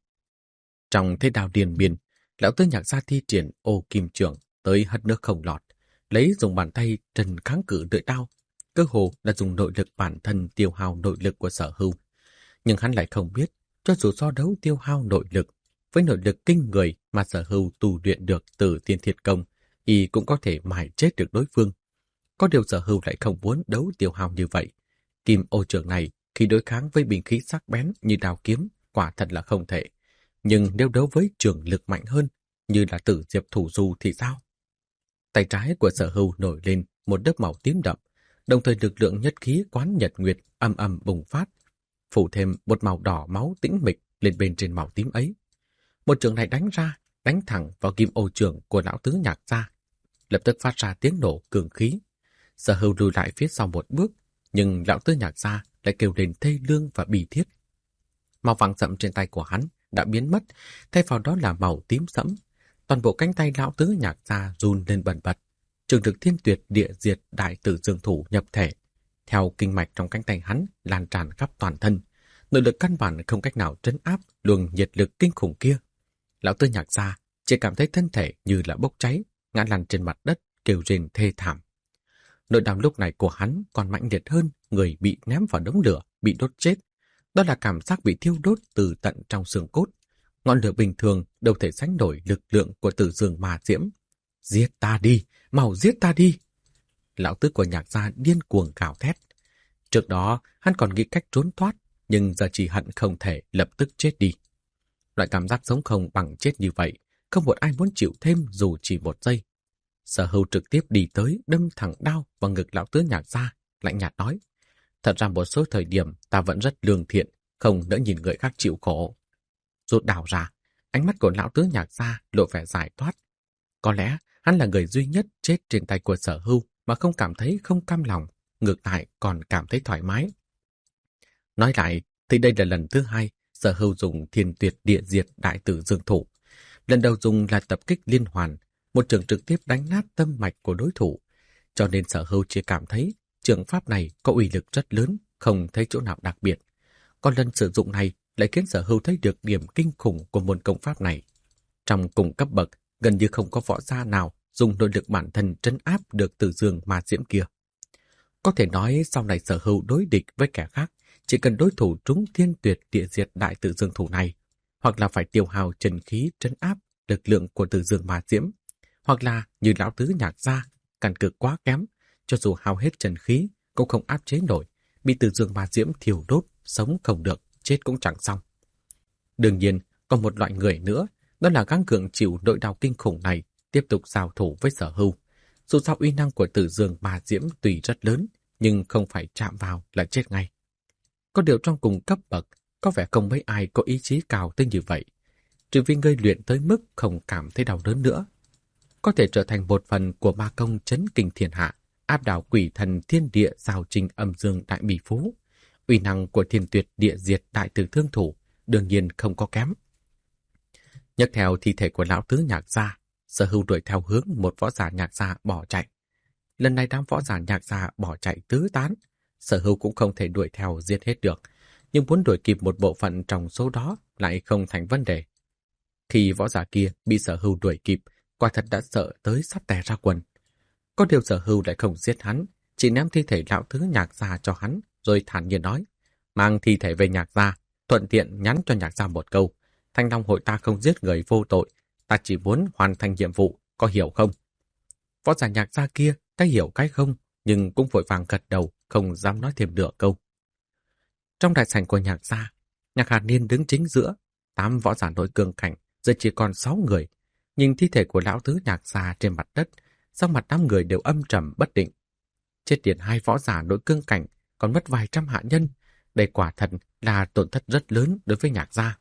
Trong thế đào điền biên, lão tứ Nhạc gia thi triển ô kim trường tới hất nước không lọt, lấy dùng bàn tay trần kháng cự lưỡi đao, cơ hồ là dùng nội lực bản thân tiêu hao nội lực của Sở Hưu. Nhưng hắn lại không biết, cho dù so đấu tiêu hao nội lực, với nội lực kinh người mà Sở Hưu tu luyện được từ tiên thiệt công, y cũng có thể mài chết được đối phương. Có điều Sở Hưu lại không muốn đấu tiêu hao như vậy. Kim ô trường này, khi đối kháng với binh khí sắc bén như đao kiếm, quả thật là không thể. Nhưng nếu đấu với trường lực mạnh hơn, như là Tử Diệp Thủ Du thì sao? Tay trái của Sở Hưu nổi lên một lớp màu tím đậm, đồng thời lực lượng nhất khí quán nhật nguyệt âm âm bùng phát, phủ thêm một màu đỏ máu tĩnh mịch lên bên trên màu tím ấy. Một trường này đánh ra, đánh thẳng vào kim ô trường của lão tứ Nhạc gia, lập tức phát ra tiếng nổ cường khí. Sở Hưu lùi lại phía sau một bước, nhưng lão tứ Nhạc gia lại kêu lên thê lương và bi thiết. Màu vàng sậm trên tay của hắn đã biến mất, thay vào đó là màu tím sẫm. Toàn bộ cánh tay lão tứ Nhạc gia run lên bần bật. Trường lực thiên tuyệt địa diệt đại tử dương thủ nhập thể, theo kinh mạch trong cánh tay hắn lan tràn khắp toàn thân. Nội lực căn bản không cách nào trấn áp luồng nhiệt lực kinh khủng kia. Lão tứ Nhạc gia chỉ cảm thấy thân thể như là bốc cháy, ngã lăn trên mặt đất kêu rên thê thảm. Nỗi đau lúc này của hắn còn mãnh liệt hơn người bị ném vào đống lửa, bị đốt chết. Đó là cảm giác bị thiêu đốt từ tận trong xương cốt. Ngọn lửa bình thường đâu thể sánh nổi lực lượng của Tử Dương Ma Diễm. Giết ta đi, mau giết ta đi! Lão tứ của Nhạc gia điên cuồng gào thét. Trước đó hắn còn nghĩ cách trốn thoát, nhưng giờ chỉ hận không thể lập tức chết đi. Loại cảm giác sống không bằng chết như vậy, không một ai muốn chịu thêm dù chỉ một giây. Sở Hưu trực tiếp đi tới đâm thẳng đao vào ngực lão tứ Nhạc gia, lạnh nhạt nói: thật ra một số thời điểm ta vẫn rất lương thiện, không đỡ nhìn người khác chịu khổ. Rút đao ra, ánh mắt của lão tứ Nhạc gia lộ vẻ giải thoát. Có lẽ hắn là người duy nhất chết trên tay của Sở Hưu mà không cảm thấy không cam lòng, ngược lại còn cảm thấy thoải mái. Nói lại thì đây là lần thứ hai Sở Hưu dùng thiên tuyệt địa diệt đại tử dương thủ. Lần đầu dùng là tập kích liên hoàn, một trường trực tiếp đánh nát tâm mạch của đối thủ, cho nên Sở Hưu chỉ cảm thấy trường pháp này có uy lực rất lớn, không thấy chỗ nào đặc biệt. Còn lần sử dụng này lại khiến Sở Hưu thấy được điểm kinh khủng của môn công pháp này. Trong cùng cấp bậc, gần như không có võ gia nào dùng nội lực bản thân trấn áp được Tử Dương Ma Diễm kia. Có thể nói sau này Sở Hưu đối địch với kẻ khác, chỉ cần đối thủ trúng thiên tuyệt địa diệt đại Tử Dương thủ này, hoặc là phải tiêu hao chân khí trấn áp lực lượng của Tử Dương Ma Diễm, hoặc là như lão tứ Nhạc gia, căn cực quá kém, cho dù hao hết chân khí cũng không áp chế nổi, bị Tử Dương Ma Diễm thiêu đốt, sống không được, chết cũng chẳng xong. Đương nhiên, còn một loại người nữa, đó là gắng gượng chịu nỗi đau kinh khủng này, tiếp tục giao thủ với Sở Hưu. Dù sao uy năng của Tử Dương Ma Diễm tuy rất lớn, nhưng không phải chạm vào là chết ngay. Có điều trong cùng cấp bậc, có vẻ không mấy ai có ý chí cao tới như vậy, trừ vì ngươi luyện tới mức không cảm thấy đau đớn nữa. Có thể trở thành một phần của ma công chấn kinh thiên hạ, áp đảo quỷ thần thiên địa giao trình âm dương đại bỉ phú. Uy năng của thiên tuyệt địa diệt đại tử thương thủ đương nhiên không có kém. Nhấc theo thi thể của lão tứ Nhạc gia, Sở Hưu đuổi theo hướng một võ giả Nhạc gia bỏ chạy. Lần này đám võ giả Nhạc gia bỏ chạy tứ tán, Sở Hưu cũng không thể đuổi theo giết hết được, nhưng muốn đuổi kịp một bộ phận trong số đó lại không thành vấn đề. Khi võ giả kia bị Sở Hưu đuổi kịp, quả thật đã sợ tới sắp tè ra quần. Có điều Sở Hưu lại không giết hắn, chỉ ném thi thể lão tứ Nhạc gia cho hắn, rồi thản nhiên nói, mang thi thể về Nhạc gia, thuận tiện nhắn cho Nhạc gia một câu, Thanh Long hội ta không giết người vô tội, ta chỉ muốn hoàn thành nhiệm vụ, có hiểu không? Võ giả Nhạc gia kia cái hiểu cái không, nhưng cũng vội vàng gật đầu, không dám nói thêm nửa câu. Trong đại sảnh của Nhạc gia, Nhạc Hàn Niên đứng chính giữa, tám võ giả nội cương cảnh, giờ chỉ còn sáu người. Nhìn thi thể của lão tứ Nhạc gia trên mặt đất, sắc mặt tám người đều âm trầm bất định. Chết tiệt hai võ giả nội cương cảnh, còn mất vài trăm hạ nhân, đây quả thật là tổn thất rất lớn đối với Nhạc gia.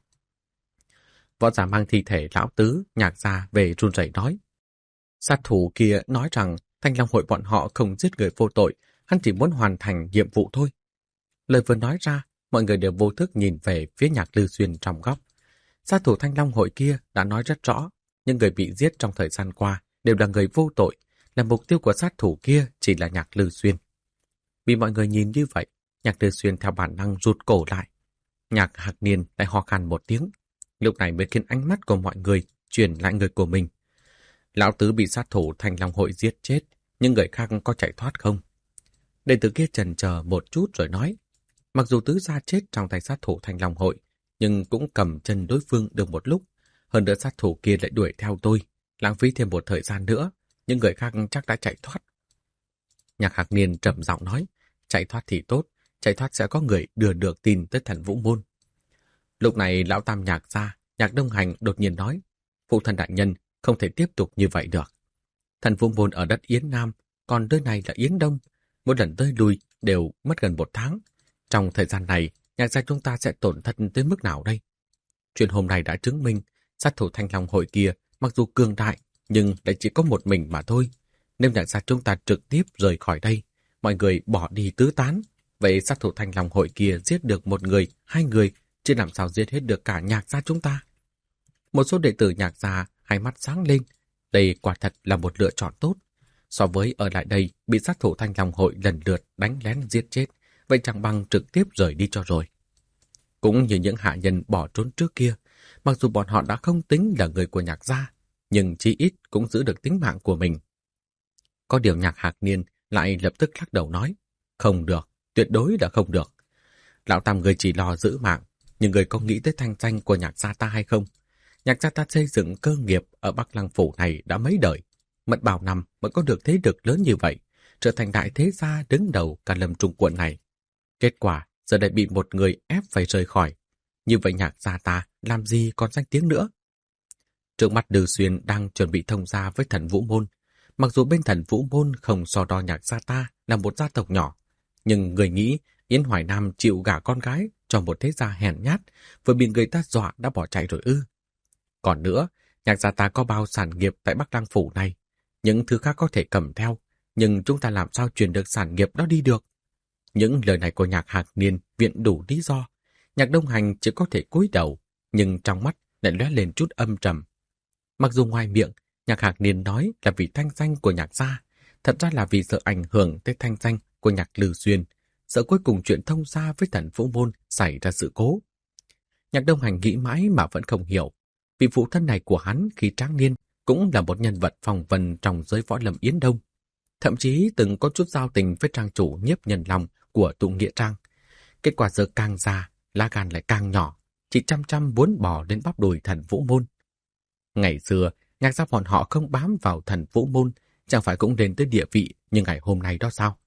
Võ giả mang thi thể lão tứ Nhạc gia về run rẩy nói, sát thủ kia nói rằng Thanh Long hội bọn họ không giết người vô tội, hắn chỉ muốn hoàn thành nhiệm vụ thôi. Lời vừa nói ra, mọi người đều vô thức nhìn về phía Nhạc Lư Xuyên trong góc. Sát thủ Thanh Long hội kia đã nói rất rõ, những người bị giết trong thời gian qua đều là người vô tội, là mục tiêu của sát thủ kia chỉ là Nhạc Lư Xuyên. Vì mọi người nhìn như vậy, Nhạc Lư Xuyên theo bản năng rụt cổ lại. Nhạc Hạc Niên lại ho khan một tiếng, lúc này mới khiến ánh mắt của mọi người chuyển lại người của mình. Lão tứ bị sát thủ Thanh Long hội giết chết, nhưng người khác có chạy thoát không? Đệ tử kia chần chờ một chút rồi nói, mặc dù tứ gia chết trong tay sát thủ Thanh Long hội, nhưng cũng cầm chân đối phương được một lúc. Hơn nữa sát thủ kia lại đuổi theo tôi, lãng phí thêm một thời gian nữa, những người khác chắc đã chạy thoát. Nhạc Hạc Niên trầm giọng nói, chạy thoát thì tốt, chạy thoát sẽ có người đưa được tin tới Thần Vũ Môn. Lúc này lão tam Nhạc gia, Nhạc Đông Hành đột nhiên nói, phụ thân đại nhân không thể tiếp tục như vậy được. Thần Vũ Môn ở đất Yến Nam, còn nơi này là Yến Đông, mỗi lần tới lui đều mất gần một tháng. Trong thời gian này, Nhạc gia chúng ta sẽ tổn thất tới mức nào đây? Chuyện hôm nay đã chứng minh, sát thủ Thanh Long hội kia mặc dù cường đại, nhưng lại chỉ có một mình mà thôi. Nếu Nhạc gia chúng ta trực tiếp rời khỏi đây, mọi người bỏ đi tứ tán, vậy sát thủ Thanh Long hội kia giết được một người, hai người, chứ làm sao giết hết được cả Nhạc gia chúng ta? Một số đệ tử Nhạc gia hai mắt sáng lên, đây quả thật là một lựa chọn tốt. So với ở lại đây bị sát thủ Thanh Long hội lần lượt đánh lén giết chết, vậy chẳng bằng trực tiếp rời đi cho rồi. Cũng như những hạ nhân bỏ trốn trước kia, mặc dù bọn họ đã không tính là người của Nhạc gia, nhưng chí ít cũng giữ được tính mạng của mình. Có điều Nhạc Hạc Niên lại lập tức lắc đầu nói, không được, tuyệt đối là không được. Lão tam người chỉ lo giữ mạng, nhưng người có nghĩ tới thanh danh của Nhạc gia ta hay không? Nhạc gia ta xây dựng cơ nghiệp ở Bắc Lăng Phủ này đã mấy đời, mất bao năm mới có được thế lực lớn như vậy, trở thành đại thế gia đứng đầu cả Lâm Trung quận này. Kết quả giờ lại bị một người ép phải rời khỏi. Như vậy Nhạc gia ta làm gì còn danh tiếng nữa? Trước mắt Lư Xuyên đang chuẩn bị thông gia với Thần Vũ Môn. Mặc dù bên Thần Vũ Môn không so đo Nhạc gia ta là một gia tộc nhỏ, nhưng người nghĩ Yến Hoài Nam chịu gả con gái cho một thế gia hèn nhát, vừa bị người ta dọa đã bỏ chạy rồi ư? Còn nữa, Nhạc gia ta có bao sản nghiệp tại Bắc Lăng Phủ này, những thứ khác có thể cầm theo, nhưng chúng ta làm sao truyền được sản nghiệp đó đi được? Những lời này của Nhạc Hạc Niên viện đủ lý do. Nhạc Đông Hành chỉ có thể cúi đầu, nhưng trong mắt lại lóe lên chút âm trầm. Mặc dù ngoài miệng, Nhạc Hạc Niên nói là vì thanh danh của Nhạc gia, thật ra là vì sợ ảnh hưởng tới thanh danh của Nhạc Lư Xuyên, sợ cuối cùng chuyện thông gia với Thần Vũ Môn xảy ra sự cố. Nhạc Đông Hành nghĩ mãi mà vẫn không hiểu, vì phụ thân này của hắn khi tráng niên cũng là một nhân vật phong vân trong giới võ lâm Yến Đông. Thậm chí từng có chút giao tình với trang chủ Nhiếp Nhân Long của tụ Nghĩa Trang. Kết quả giờ càng già, lá gan lại càng nhỏ, chỉ chăm chăm muốn bỏ lên bắp đùi Thần Vũ Môn. Ngày xưa, Nhạc gia bọn họ không bám vào Thần Vũ Môn, chẳng phải cũng đến tới địa vị như ngày hôm nay đó sao?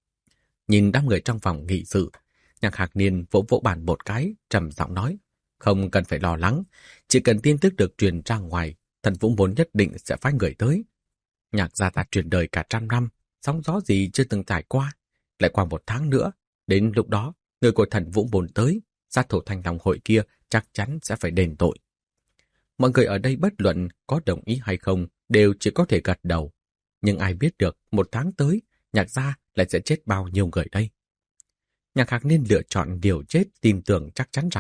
Nhìn đám người trong phòng nghị sự, Nhạc Hạc Niên vỗ vỗ bàn một cái, trầm giọng nói, không cần phải lo lắng, chỉ cần tin tức được truyền ra ngoài, Thần Vũ Môn nhất định sẽ phái người tới. Nhạc gia ta truyền đời cả trăm năm, sóng gió gì chưa từng trải qua, lại qua một tháng nữa, đến lúc đó, người của Thần Vũ Môn tới, sát thủ Thanh Long hội kia chắc chắn sẽ phải đền tội. Mọi người ở đây bất luận có đồng ý hay không đều chỉ có thể gật đầu. Nhưng ai biết được một tháng tới, Nhạc gia lại sẽ chết bao nhiêu người đây? Nhạc Hạc Niên lựa chọn điều chết tin tưởng chắc chắn rằng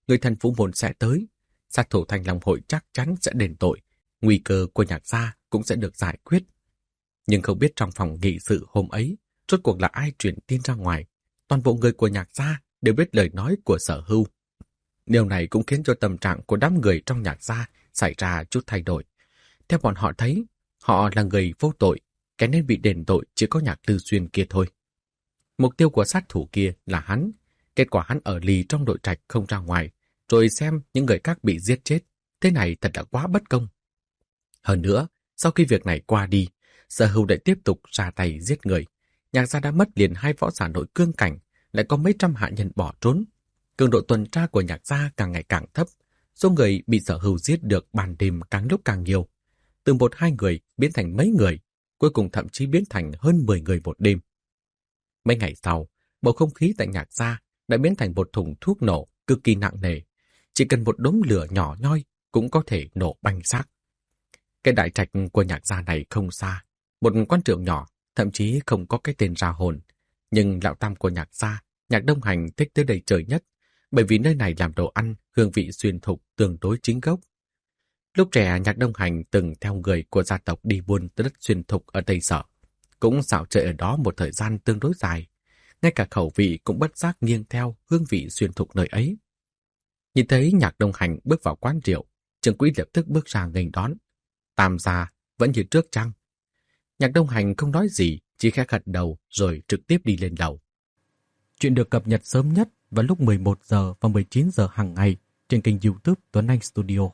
người thần Vũ Môn sẽ tới. Sát thủ Thanh Long Hội chắc chắn sẽ đền tội. Nguy cơ của Nhạc gia cũng sẽ được giải quyết. Nhưng không biết trong phòng nghị sự hôm ấy, rốt cuộc là ai truyền tin ra ngoài. Toàn bộ người của Nhạc gia đều biết lời nói của Sở Hưu. Điều này cũng khiến cho tâm trạng của đám người trong Nhạc gia xảy ra chút thay đổi. Theo bọn họ thấy, họ là người vô tội, cái nên bị đền tội chỉ có Nhạc Tư Xuyên kia thôi. Mục tiêu của sát thủ kia là hắn. Kết quả hắn ở lì trong đội trạch không ra ngoài, rồi xem những người khác bị giết chết. Thế này thật là quá bất công. Hơn nữa, sau khi việc này qua đi, Sở Hưu lại tiếp tục ra tay giết người. Nhạc gia đã mất liền hai võ giả nội cương cảnh, lại có mấy trăm hạ nhân bỏ trốn. Cường độ tuần tra của Nhạc gia càng ngày càng thấp, số người bị Sở Hưu giết được ban đêm càng lúc càng nhiều. Từ một hai người biến thành mấy người, cuối cùng thậm chí biến thành hơn mười người một đêm. Mấy ngày sau, bầu không khí tại Nhạc gia đã biến thành một thùng thuốc nổ cực kỳ nặng nề. Chỉ cần một đống lửa nhỏ nhoi cũng có thể nổ banh xác. Cái đại trạch của Nhạc gia này không xa, một quan trưởng nhỏ, thậm chí không có cái tên ra hồn. Nhưng lão tam của Nhạc gia, Nhạc Đông Hành thích tới đây trời nhất, bởi vì nơi này làm đồ ăn, hương vị xuyên thục tương đối chính gốc. Lúc trẻ, Nhạc Đông Hành từng theo người của gia tộc đi buôn tới đất xuyên thục ở Tây Sở, cũng dạo chơi ở đó một thời gian tương đối dài. Ngay cả khẩu vị cũng bất giác nghiêng theo hương vị xuyên thục nơi ấy. Nhìn thấy Nhạc Đông Hành bước vào quán rượu, trưởng quỹ lập tức bước ra nghênh đón. Tam gia vẫn như trước chăng? Nhạc Đông Hành không nói gì, chỉ khẽ gật đầu rồi trực tiếp đi lên lầu. Chuyện được cập nhật sớm nhất vào lúc mười một giờ và mười chín giờ hàng ngày trên kênh YouTube Tuấn Anh Studio.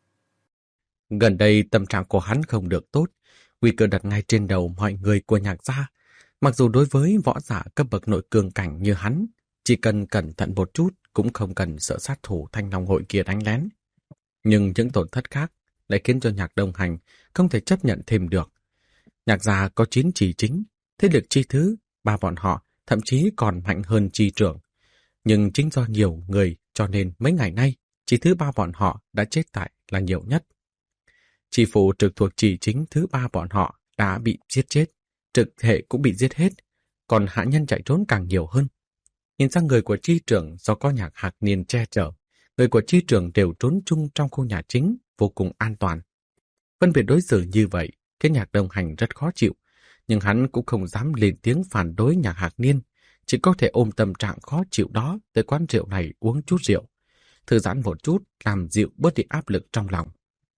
Gần đây tâm trạng của hắn không được tốt, nguy cơ đặt ngay trên đầu mọi người của Nhạc gia. Mặc dù đối với võ giả cấp bậc nội cường cảnh như hắn, chỉ cần cẩn thận một chút cũng không cần sợ sát thủ Thanh Long Hội kia đánh lén. Nhưng những tổn thất khác lại khiến cho Nhạc Đông Hành không thể chấp nhận thêm được. Nhạc gia có chín chỉ chính, thế lực chi thứ, ba bọn họ thậm chí còn mạnh hơn chi trưởng. Nhưng chính do nhiều người cho nên mấy ngày nay, chỉ thứ ba bọn họ đã chết tại là nhiều nhất. Chi phủ trực thuộc chỉ chính thứ ba bọn họ đã bị giết chết, trực hệ cũng bị giết hết, còn hạ nhân chạy trốn càng nhiều hơn. Nhìn sang người của chi trưởng do có Nhạc Hạc Niên che chở, người của chi trưởng đều trốn chung trong khu nhà chính, vô cùng an toàn. Phân biệt đối xử như vậy, khiến Nhạc Đông Hành rất khó chịu, nhưng hắn cũng không dám lên tiếng phản đối Nhạc Hạc Niên, chỉ có thể ôm tâm trạng khó chịu đó tới quán rượu này uống chút rượu, thư giãn một chút, làm dịu bớt đi áp lực trong lòng.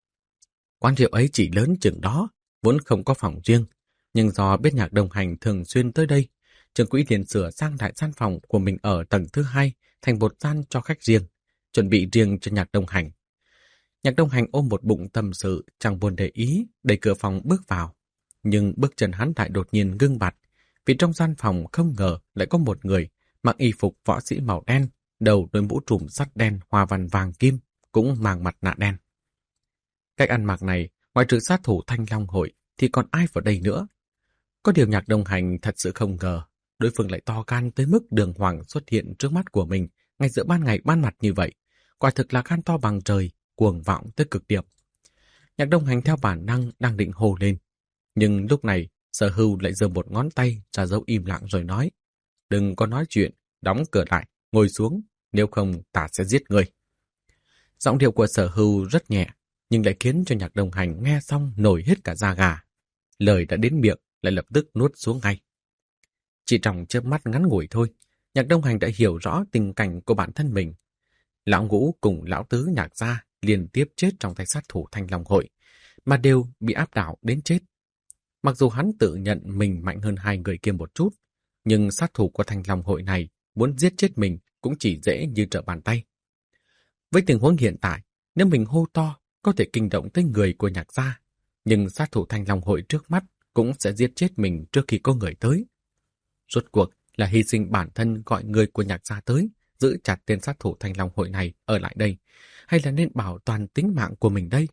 Quán rượu ấy chỉ lớn chừng đó, vốn không có phòng riêng, nhưng do biết Nhạc Đông Hành thường xuyên tới đây, trưởng quỹ liền sửa sang đại gian phòng của mình ở tầng thứ hai thành một gian cho khách riêng, chuẩn bị riêng cho Nhạc Đông Hành. Nhạc Đông Hành ôm một bụng tâm sự, chẳng buồn để ý, đẩy cửa phòng bước vào. Nhưng bước chân hắn lại đột nhiên ngưng bặt, vì trong gian phòng không ngờ lại có một người mặc y phục võ sĩ màu đen, đầu đội mũ trùm sắt đen hoa văn vàng kim, cũng mang mặt nạ đen. Cách ăn mặc này, ngoài trừ sát thủ Thanh Long Hội thì còn ai vào đây nữa? Có điều Nhạc Đông Hành thật sự không ngờ, đối phương lại to gan tới mức Đường Hoàng xuất hiện trước mắt của mình ngay giữa ban ngày ban mặt như vậy. Quả thực là gan to bằng trời, cuồng vọng tới cực điểm. Nhạc Đông Hành theo bản năng đang định hô lên, nhưng lúc này Sở Hưu lại giơ một ngón tay ra dấu im lặng rồi nói: "Đừng có nói chuyện, đóng cửa lại, ngồi xuống, nếu không ta sẽ giết người." Giọng điệu của Sở Hưu rất nhẹ, nhưng lại khiến cho Nhạc Đông Hành nghe xong nổi hết cả da gà. Lời đã đến miệng lại lập tức nuốt xuống ngay. Chỉ trong chớp mắt ngắn ngủi thôi, Nhạc Đông Hành đã hiểu rõ tình cảnh của bản thân mình. Lão Ngũ cùng Lão Tứ Nhạc gia liên tiếp chết trong tay sát thủ Thanh Long Hội, mà đều bị áp đảo đến chết. Mặc dù hắn tự nhận mình mạnh hơn hai người kia một chút, nhưng sát thủ của Thanh Long Hội này muốn giết chết mình cũng chỉ dễ như trở bàn tay. Với tình huống hiện tại, nếu mình hô to có thể kinh động tới người của Nhạc gia, nhưng sát thủ Thanh Long Hội trước mắt cũng sẽ giết chết mình trước khi có người tới. Rốt cuộc là hy sinh bản thân gọi người của Nhạc gia tới, giữ chặt tên sát thủ Thanh Long Hội này ở lại đây, hay là nên bảo toàn tính mạng của mình đây?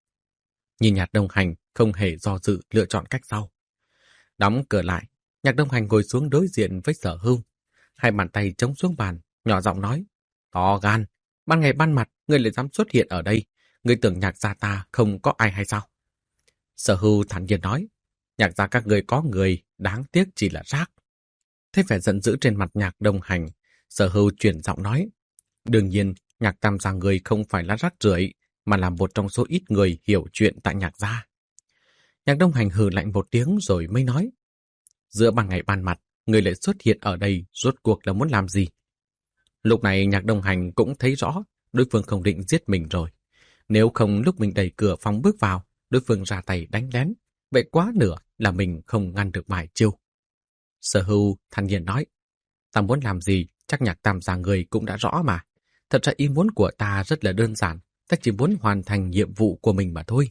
Nhìn Nhạc Đông Hành không hề do dự lựa chọn cách sau. Đóng cửa lại, Nhạc Đông Hành ngồi xuống đối diện với Sở Hưu, hai bàn tay chống xuống bàn, nhỏ giọng nói: "To gan, ban ngày ban mặt ngươi lại dám xuất hiện ở đây, ngươi tưởng Nhạc gia ta không có ai hay sao?" Sở Hưu thản nhiên nói: "Nhạc gia các ngươi có người, đáng tiếc chỉ là rác." Thấy vẻ giận dữ trên mặt Nhạc Đông Hành, Sở Hưu chuyển giọng nói: "Đương nhiên Nhạc Tam gia người không phải là rác rưởi, mà là một trong số ít người hiểu chuyện tại Nhạc gia. Nhạc Đông Hành hừ lạnh một tiếng rồi mới nói. Giữa ban ngày ban mặt, người lại xuất hiện ở đây rốt cuộc là muốn làm gì? Lúc này Nhạc Đông Hành cũng thấy rõ đối phương không định giết mình rồi. Nếu không lúc mình đẩy cửa phòng bước vào, đối phương ra tay đánh lén. Vậy quá nửa là mình không ngăn được vài chiêu. Sở Hưu thản nhiên nói. Ta muốn làm gì, chắc Nhạc Tam gia người cũng đã rõ mà. Thật ra ý muốn của ta rất là đơn giản. Ta chỉ muốn hoàn thành nhiệm vụ của mình mà thôi.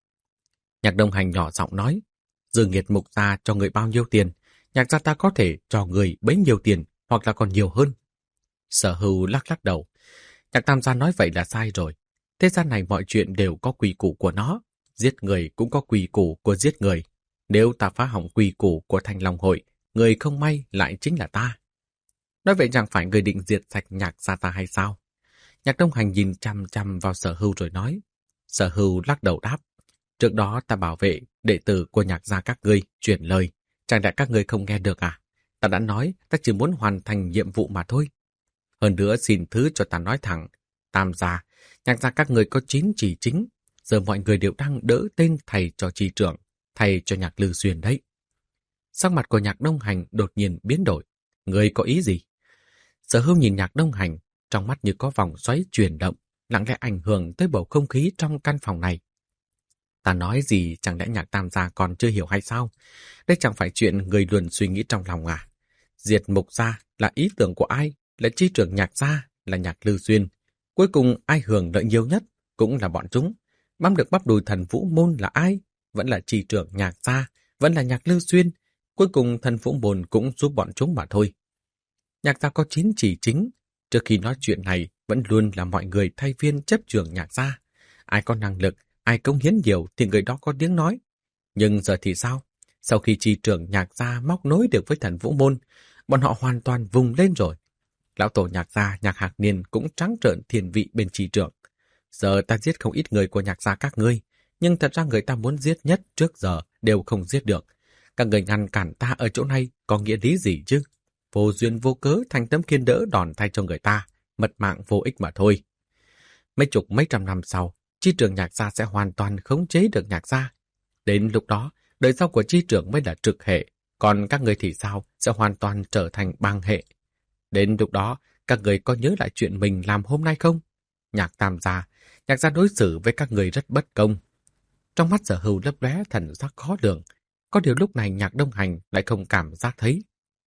Nhạc Đông Hành nhỏ giọng nói. Dương Nghiệt Mục gia cho người bao nhiêu tiền, Nhạc gia ta có thể cho người bấy nhiêu tiền, hoặc là còn nhiều hơn. Sở Hưu lắc lắc đầu. Nhạc Tam gia nói vậy là sai rồi. Thế gian này mọi chuyện đều có quy củ của nó. Giết người cũng có quy củ của giết người. Nếu ta phá hỏng quy củ của Thanh Long Hội, người không may lại chính là ta. Nói vậy chẳng phải người định diệt sạch Nhạc gia ta hay sao? Nhạc Đông Hành nhìn chăm chăm vào Sở Hưu rồi nói. Sở Hưu lắc đầu đáp. Trước đó ta bảo vệ đệ tử của Nhạc gia các ngươi truyền lời. Chẳng lẽ các ngươi không nghe được à? Ta đã nói ta chỉ muốn hoàn thành nhiệm vụ mà thôi. Hơn nữa xin thứ cho ta nói thẳng. Tam gia, Nhạc gia các ngươi có chín chỉ chính. Giờ mọi người đều đang đỡ tên thầy cho chi trưởng, thầy cho Nhạc Lư Xuyên đấy. Sắc mặt của Nhạc Đông Hành đột nhiên biến đổi. Người có ý gì? Sở Hưu nhìn Nhạc Đông Hành, trong mắt như có vòng xoáy chuyển động, lặng lẽ ảnh hưởng tới bầu không khí trong căn phòng này. Ta nói gì chẳng lẽ Nhạc Tam gia còn chưa hiểu hay sao? Đây chẳng phải chuyện người luôn suy nghĩ trong lòng à? Diệt Mục gia là ý tưởng của ai? Là chi trưởng Nhạc gia, là Nhạc Lư Xuyên. Cuối cùng ai hưởng lợi nhiều nhất cũng là bọn chúng. Băm được bắp đùi Thần Vũ Môn là ai? Vẫn là chi trưởng Nhạc gia, vẫn là Nhạc Lư Xuyên. Cuối cùng Thần Vũ Môn cũng giúp bọn chúng mà thôi. Nhạc gia có chín chỉ chính. Trước khi nói chuyện này vẫn luôn là mọi người thay viên chấp trưởng Nhạc gia. Ai có năng lực, ai cống hiến nhiều thì người đó có tiếng nói. Nhưng giờ thì sao? Sau khi chi trưởng Nhạc gia móc nối được với Thần Vũ Môn, bọn họ hoàn toàn vùng lên rồi. Lão tổ Nhạc gia, Nhạc Hạc Niên cũng trắng trợn thiền vị bên chi trưởng. Giờ ta giết không ít người của Nhạc gia các ngươi, nhưng thật ra người ta muốn giết nhất trước giờ đều không giết được. Các người ngăn cản ta ở chỗ này có nghĩa lý gì chứ? Vô duyên vô cớ thành tấm khiên đỡ đòn thay cho người ta, mật mạng vô ích mà thôi. Mấy chục mấy trăm năm sau, chi trưởng Nhạc gia sẽ hoàn toàn khống chế được Nhạc gia. Đến lúc đó, đời sau của chi trưởng mới là trực hệ, còn các người thì sao sẽ hoàn toàn trở thành bang hệ. Đến lúc đó, các người có nhớ lại chuyện mình làm hôm nay không? Nhạc Tam gia, Nhạc gia đối xử với các người rất bất công. Trong mắt Sở Hưu lấp lóe thần sắc khó lường, có điều lúc này Nhạc Đông Hành lại không cảm giác thấy.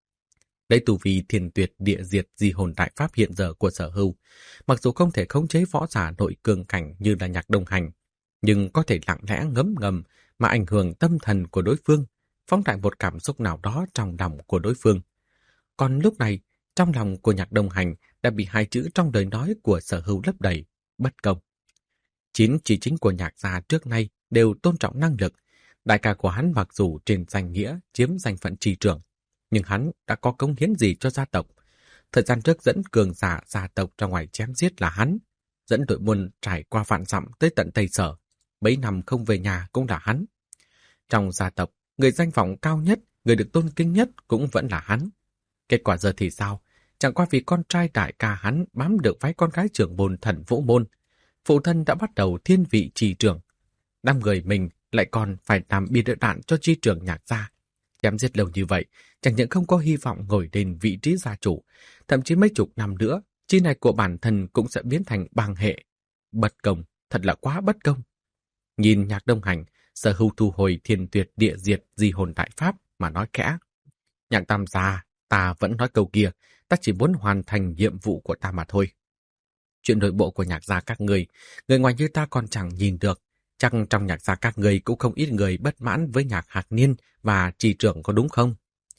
Lấy tu vi thiền tuyệt địa diệt di hồn đại pháp hiện giờ của Sở Hưu, mặc dù không thể khống chế võ giả nội cường cảnh như là Nhạc Đông Hành, nhưng có thể lặng lẽ ngấm ngầm mà ảnh hưởng tâm thần của đối phương, phóng đại một cảm xúc nào đó trong lòng của đối phương. Còn lúc này, trong lòng của Nhạc Đông Hành đã bị hai chữ trong lời nói của Sở Hưu lấp đầy, bất công. Chín chỉ chính của Nhạc gia trước nay đều tôn trọng năng lực. Đại ca của hắn mặc dù trên danh nghĩa chiếm danh phận trì trưởng, nhưng hắn đã có cống hiến gì cho gia tộc. Thời gian trước dẫn cường giả gia tộc ra ngoài chém giết là hắn, dẫn đội buôn trải qua vạn dặm tới tận Tây Sở, mấy năm không về nhà cũng là hắn. Trong gia tộc, người danh vọng cao nhất, người được tôn kính nhất cũng vẫn là hắn. Kết quả giờ thì sao? Chẳng qua vì con trai đại ca hắn bám được váy con gái trưởng môn Thần Vũ Môn, phụ thân đã bắt đầu thiên vị trì trưởng. Năm người mình lại còn phải làm bia đỡ đạn cho chi trưởng Nhạc gia. Chém giết lâu như vậy, chẳng những không có hy vọng ngồi lên vị trí gia chủ, thậm chí mấy chục năm nữa, chi này của bản thân cũng sẽ biến thành bang hệ. Bất công, thật là quá bất công. Nhìn Nhạc Đông Hành, Sở Hưu thu hồi thiên tuyệt địa diệt di hồn đại pháp mà nói khẽ. Nhạc Tam gia, ta vẫn nói câu kia, ta chỉ muốn hoàn thành nhiệm vụ của ta mà thôi. Chuyện nội bộ của Nhạc gia các người, người ngoài như ta còn chẳng nhìn được. Chắc trong Nhạc gia các người cũng không ít người bất mãn với Nhạc Hạc Niên và trì trưởng có đúng không?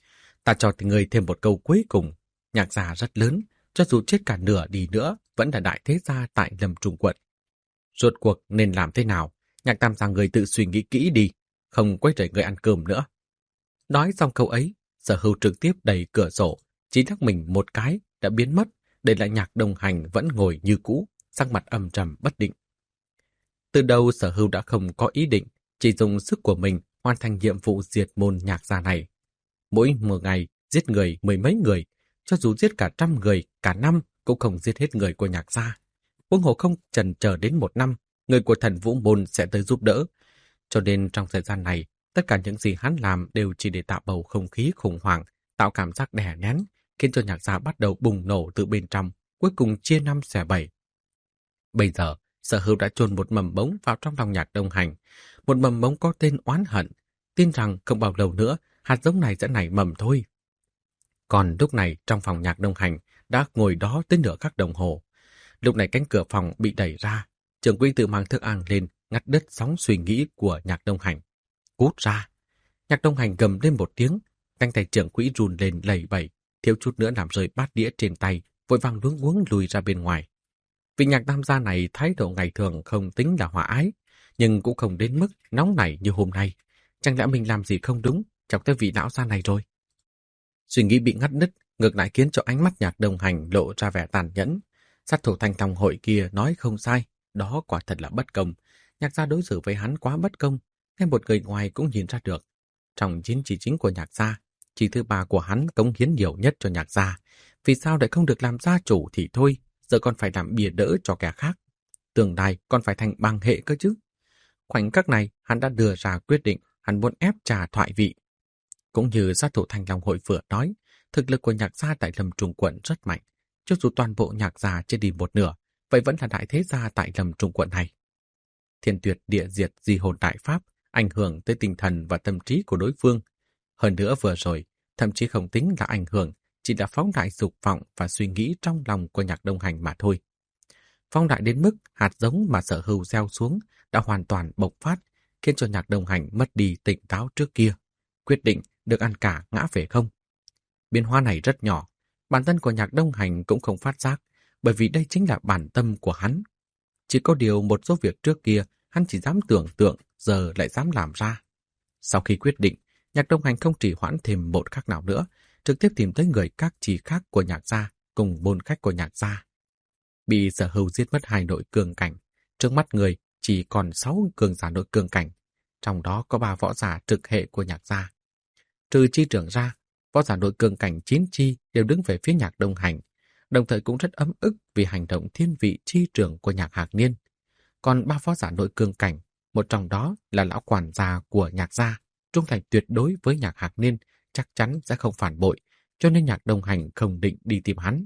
Ta cho người thêm một câu cuối cùng. Nhạc gia rất lớn, cho dù chết cả nửa đi nữa, vẫn là đại thế gia tại Lâm Trung quận. Rốt cuộc nên làm thế nào? Nhạc Tam gia người tự suy nghĩ kỹ đi, không quấy rầy người ăn cơm nữa. Nói xong câu ấy, Sở Hưu trực tiếp đẩy cửa sổ, chỉ thắc mình một cái đã biến mất, để lại Nhạc Đông Hành vẫn ngồi như cũ, sắc mặt âm trầm bất định. Từ đầu Sở Hưu đã không có ý định, chỉ dùng sức của mình hoàn thành nhiệm vụ diệt môn Nhạc gia này. Mỗi một ngày giết người mười mấy người, cho dù giết cả trăm người, cả năm cũng không giết hết người của Nhạc gia. Huống hồ không chần chờ đến một năm, người của thần Vũ Môn sẽ tới giúp đỡ. Cho nên trong thời gian này, tất cả những gì hắn làm đều chỉ để tạo bầu không khí khủng hoảng, tạo cảm giác đè nén, khiến cho Nhạc gia bắt đầu bùng nổ từ bên trong, cuối cùng chia năm xẻ bảy. Bây giờ, Sở Hữu đã chôn một mầm mống vào trong lòng Nhạc Đông Hành, một mầm mống có tên oán hận, tin rằng không bao lâu nữa, hạt giống này sẽ nảy mầm thôi. Còn lúc này trong phòng Nhạc Đông Hành đã ngồi đó tới nửa khắc đồng hồ. Lúc này cánh cửa phòng bị đẩy ra, trưởng quỹ tự mang thức ăn lên, ngắt đứt sóng suy nghĩ của Nhạc Đông Hành. Cút ra! Nhạc Đông Hành gầm lên một tiếng, cánh tay trưởng quỹ run lên lẩy bẩy, thiếu chút nữa làm rơi bát đĩa trên tay, vội vàng luống cuống lùi ra bên ngoài. Vị Nhạc tam gia này thái độ ngày thường không tính là hòa ái, nhưng cũng không đến mức nóng nảy như hôm nay. Chẳng lẽ mình làm gì không đúng, chọc tới vị lão gia này rồi? Suy nghĩ bị ngắt đứt, ngược lại khiến cho ánh mắt Nhạc Đông Hành lộ ra vẻ tàn nhẫn. Sát thủ Thanh Long hội kia nói không sai, đó quả thật là bất công. Nhạc gia đối xử với hắn quá bất công, ngay một người ngoài cũng nhìn ra được. Trong chín chỉ chính của Nhạc gia, chỉ thứ ba của hắn cống hiến nhiều nhất cho Nhạc gia. Vì sao lại không được làm gia chủ thì thôi, giờ còn phải làm bìa đỡ cho kẻ khác. Tương lai còn phải thành bằng hệ cơ chứ. Khoảnh khắc này, hắn đã đưa ra quyết định, hắn muốn ép trà thoại vị. Cũng như sát thủ Thanh Long hội vừa nói, thực lực của Nhạc gia tại Lâm Trung quận rất mạnh. Cho dù toàn bộ Nhạc gia chết đi một nửa, vậy vẫn là đại thế gia tại Lâm Trung quận này. Thiên tuyệt địa diệt di hồn đại pháp, ảnh hưởng tới tinh thần và tâm trí của đối phương. Hơn nữa vừa rồi, thậm chí không tính là ảnh hưởng, chỉ là phóng đại dục vọng và suy nghĩ trong lòng của Nhạc Đông Hành mà thôi. Phóng đại đến mức hạt giống mà Sở Hữu gieo xuống đã hoàn toàn bộc phát, khiến cho Nhạc Đông Hành mất đi tỉnh táo trước kia, quyết định được ăn cả ngã về không. Biến hóa này rất nhỏ, bản thân của Nhạc Đông Hành cũng không phát giác, bởi vì đây chính là bản tâm của hắn. Chỉ có điều một số việc trước kia hắn chỉ dám tưởng tượng, giờ lại dám làm ra. Sau khi quyết định, Nhạc Đông Hành không trì hoãn thêm một khắc nào nữa, trực tiếp tìm tới người các chỉ khác của Nhạc gia cùng môn khách của Nhạc gia. Bị Sở Hữu giết mất hai nội cường cảnh, trước mắt người chỉ còn sáu cường giả nội cường cảnh, trong đó có ba võ giả trực hệ của Nhạc gia. Trừ chi trưởng ra, võ giả nội cường cảnh chín chi đều đứng về phía Nhạc Đông Hành, đồng thời cũng rất ấm ức vì hành động thiên vị chi trưởng của Nhạc Hạc Niên. Còn ba võ giả nội cường cảnh, một trong đó là lão quản gia của Nhạc gia, trung thành tuyệt đối với Nhạc Hạc Niên, chắc chắn sẽ không phản bội, cho nên Nhạc Đông Hành không định đi tìm hắn.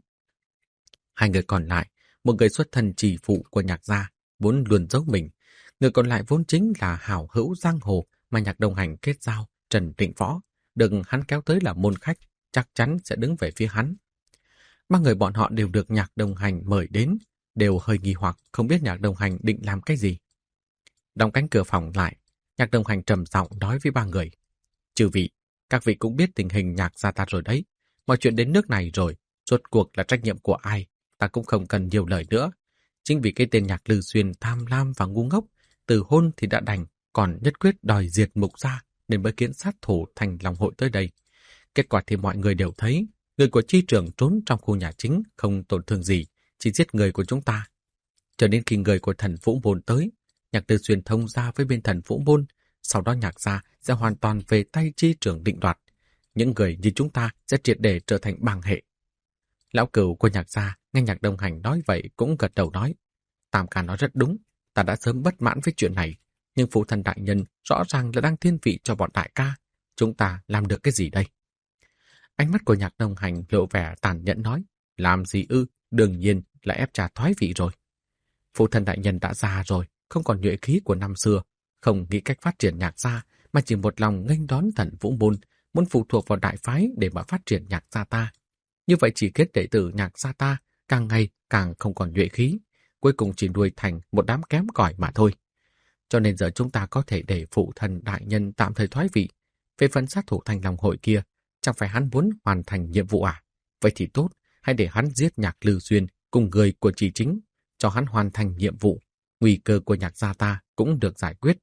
Hai người còn lại, một người xuất thân chỉ phụ của Nhạc gia, vốn luôn giấu mình, người còn lại vốn chính là hảo hữu giang hồ mà Nhạc Đông Hành kết giao, Trần Trịnh Võ, được hắn kéo tới là môn khách, chắc chắn sẽ đứng về phía hắn. Ba người bọn họ đều được Nhạc Đông Hành mời đến, đều hơi nghi hoặc không biết Nhạc Đông Hành định làm cái gì. Đóng cánh cửa phòng lại, Nhạc Đông Hành trầm giọng nói với ba người: "Chư vị, các vị cũng biết tình hình Nhạc gia ta rồi đấy. Mọi chuyện đến nước này rồi, rốt cuộc là trách nhiệm của ai, ta cũng không cần nhiều lời nữa. Chính vì cái tên Nhạc Lư Xuyên tham lam và ngu ngốc, từ hôn thì đã đành, còn nhất quyết đòi diệt mục gia, nên mới kiến sát thủ Thành Long hội tới đây. Kết quả thì mọi người đều thấy, người của chi trưởng trốn trong khu nhà chính không tổn thương gì, chỉ giết người của chúng ta. Cho đến khi người của thần Vũ Môn tới, Nhạc Tư Xuyên thông ra với bên thần Vũ Môn, sau đó Nhạc gia sẽ hoàn toàn về tay chi trưởng định đoạt. Những người như chúng ta sẽ triệt để trở thành bang hệ." Lão cửu của Nhạc gia nghe Nhạc Đông Hành nói vậy cũng gật đầu nói: "Tam ca nói rất đúng, ta đã sớm bất mãn với chuyện này, nhưng phụ thần đại nhân rõ ràng là đang thiên vị cho bọn đại ca, chúng ta làm được cái gì đây?" Ánh mắt của Nhạc Đông Hành lộ vẻ tàn nhẫn nói: "Làm gì ư, đương nhiên là ép trà thoái vị rồi. Phụ thần đại nhân đã già rồi, không còn nhuệ khí của năm xưa, không nghĩ cách phát triển Nhạc gia, mà chỉ một lòng nghênh đón thần Vũ Môn, muốn phụ thuộc vào đại phái để mà phát triển Nhạc gia ta. Như vậy chỉ kết đệ tử Nhạc gia ta càng ngày càng không còn nhuệ khí, cuối cùng chỉ nuôi thành một đám kém cỏi mà thôi. Cho nên giờ chúng ta có thể để phụ thần đại nhân tạm thời thoái vị. Về phần sát thủ Thành Long hội kia, chẳng phải hắn muốn hoàn thành nhiệm vụ à? Vậy thì tốt, hãy để hắn giết Nhạc Lư Xuyên cùng người của Chỉ Chính, cho hắn hoàn thành nhiệm vụ, nguy cơ của Nhạc gia ta cũng được giải quyết."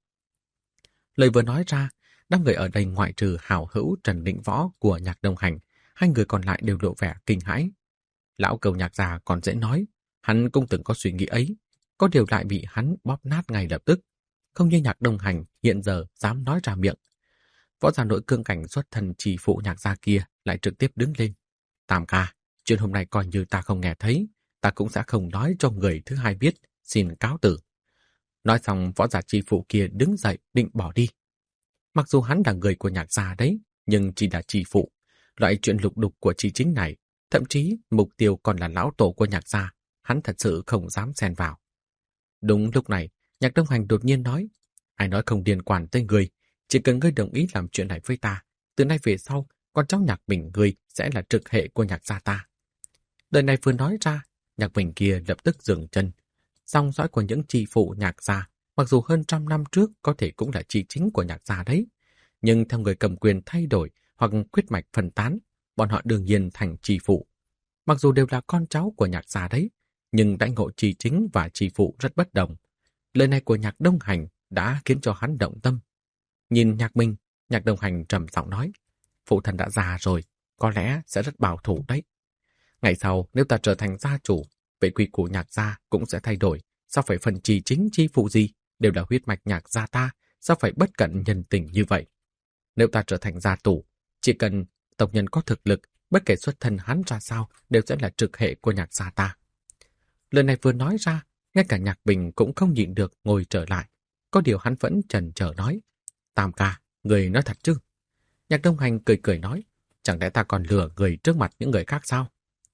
Lời vừa nói ra, đám người ở đây ngoại trừ hảo hữu Trần Định Võ của Nhạc Đông Hành, hai người còn lại đều lộ vẻ kinh hãi. Lão cẩu Nhạc gia còn dễ nói, hắn cũng từng có suy nghĩ ấy, có điều lại bị hắn bóp nát ngay lập tức, không như Nhạc Đông Hành hiện giờ dám nói ra miệng. Võ giả nội cương cảnh xuất thân chỉ phụ Nhạc gia kia lại trực tiếp đứng lên: "Tam ca, chuyện hôm nay coi như ta không nghe thấy, ta cũng sẽ không nói cho người thứ hai biết, xin cáo từ. Nói xong, võ giả chi phụ kia đứng dậy định bỏ đi. Mặc dù hắn là người của Nhạc gia đấy, nhưng chỉ là chi phụ. Loại chuyện lục đục của chi chính này, thậm chí mục tiêu còn là lão tổ của Nhạc gia, hắn thật sự không dám xen vào. Đúng lúc này, Nhạc Đông Hành đột nhiên nói, ai nói không liên quan tới người, chỉ cần ngươi đồng ý làm chuyện này với ta, từ nay về sau, con cháu Nhạc Bình ngươi sẽ là trực hệ của Nhạc gia ta. Lời này vừa nói ra, Nhạc Bình kia lập tức dừng chân. Dòng dõi của những chi phụ Nhạc gia, mặc dù hơn trăm năm trước có thể cũng là chi chính của Nhạc gia đấy, nhưng theo người cầm quyền thay đổi hoặc quyết mạch phân tán, bọn họ đương nhiên thành chi phụ. Mặc dù đều là con cháu của Nhạc gia đấy, nhưng đãi ngộ chi chính và chi phụ rất bất đồng. Lời này của Nhạc Đông Hành đã khiến cho hắn động tâm. Nhìn Nhạc Minh, Nhạc Đông Hành trầm giọng nói, phụ thân đã già rồi, có lẽ sẽ rất bảo thủ đấy. Ngày sau, nếu ta trở thành gia chủ, vậy quy củ Nhạc gia cũng sẽ thay đổi. Sao phải phần chi chính chi phụ gì? Đều là huyết mạch Nhạc gia ta, sao phải bất cẩn nhân tình như vậy? Nếu ta trở thành gia chủ, chỉ cần tộc nhân có thực lực, bất kể xuất thân hắn ra sao, đều sẽ là trực hệ của Nhạc gia ta. Lời này vừa nói ra, ngay cả Nhạc Bình cũng không nhịn được ngồi trở lại. Có điều hắn vẫn chần chờ nói, Tam ca, người nói thật chứ? Nhạc Đông Hành cười cười nói, chẳng lẽ ta còn lừa người trước mặt những người khác sao?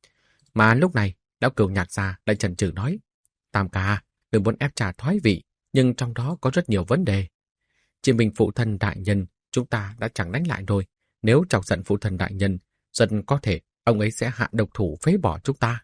Mà lúc này, lão cửu Nhạc gia lại chần chừ nói, Tam ca, đừng muốn ép trà thoái vị, nhưng trong đó có rất nhiều vấn đề. Chỉ mình phụ thân đại nhân, chúng ta đã chẳng đánh lại rồi. Nếu chọc giận phụ thân đại nhân, dần có thể ông ấy sẽ hạ độc thủ phế bỏ chúng ta.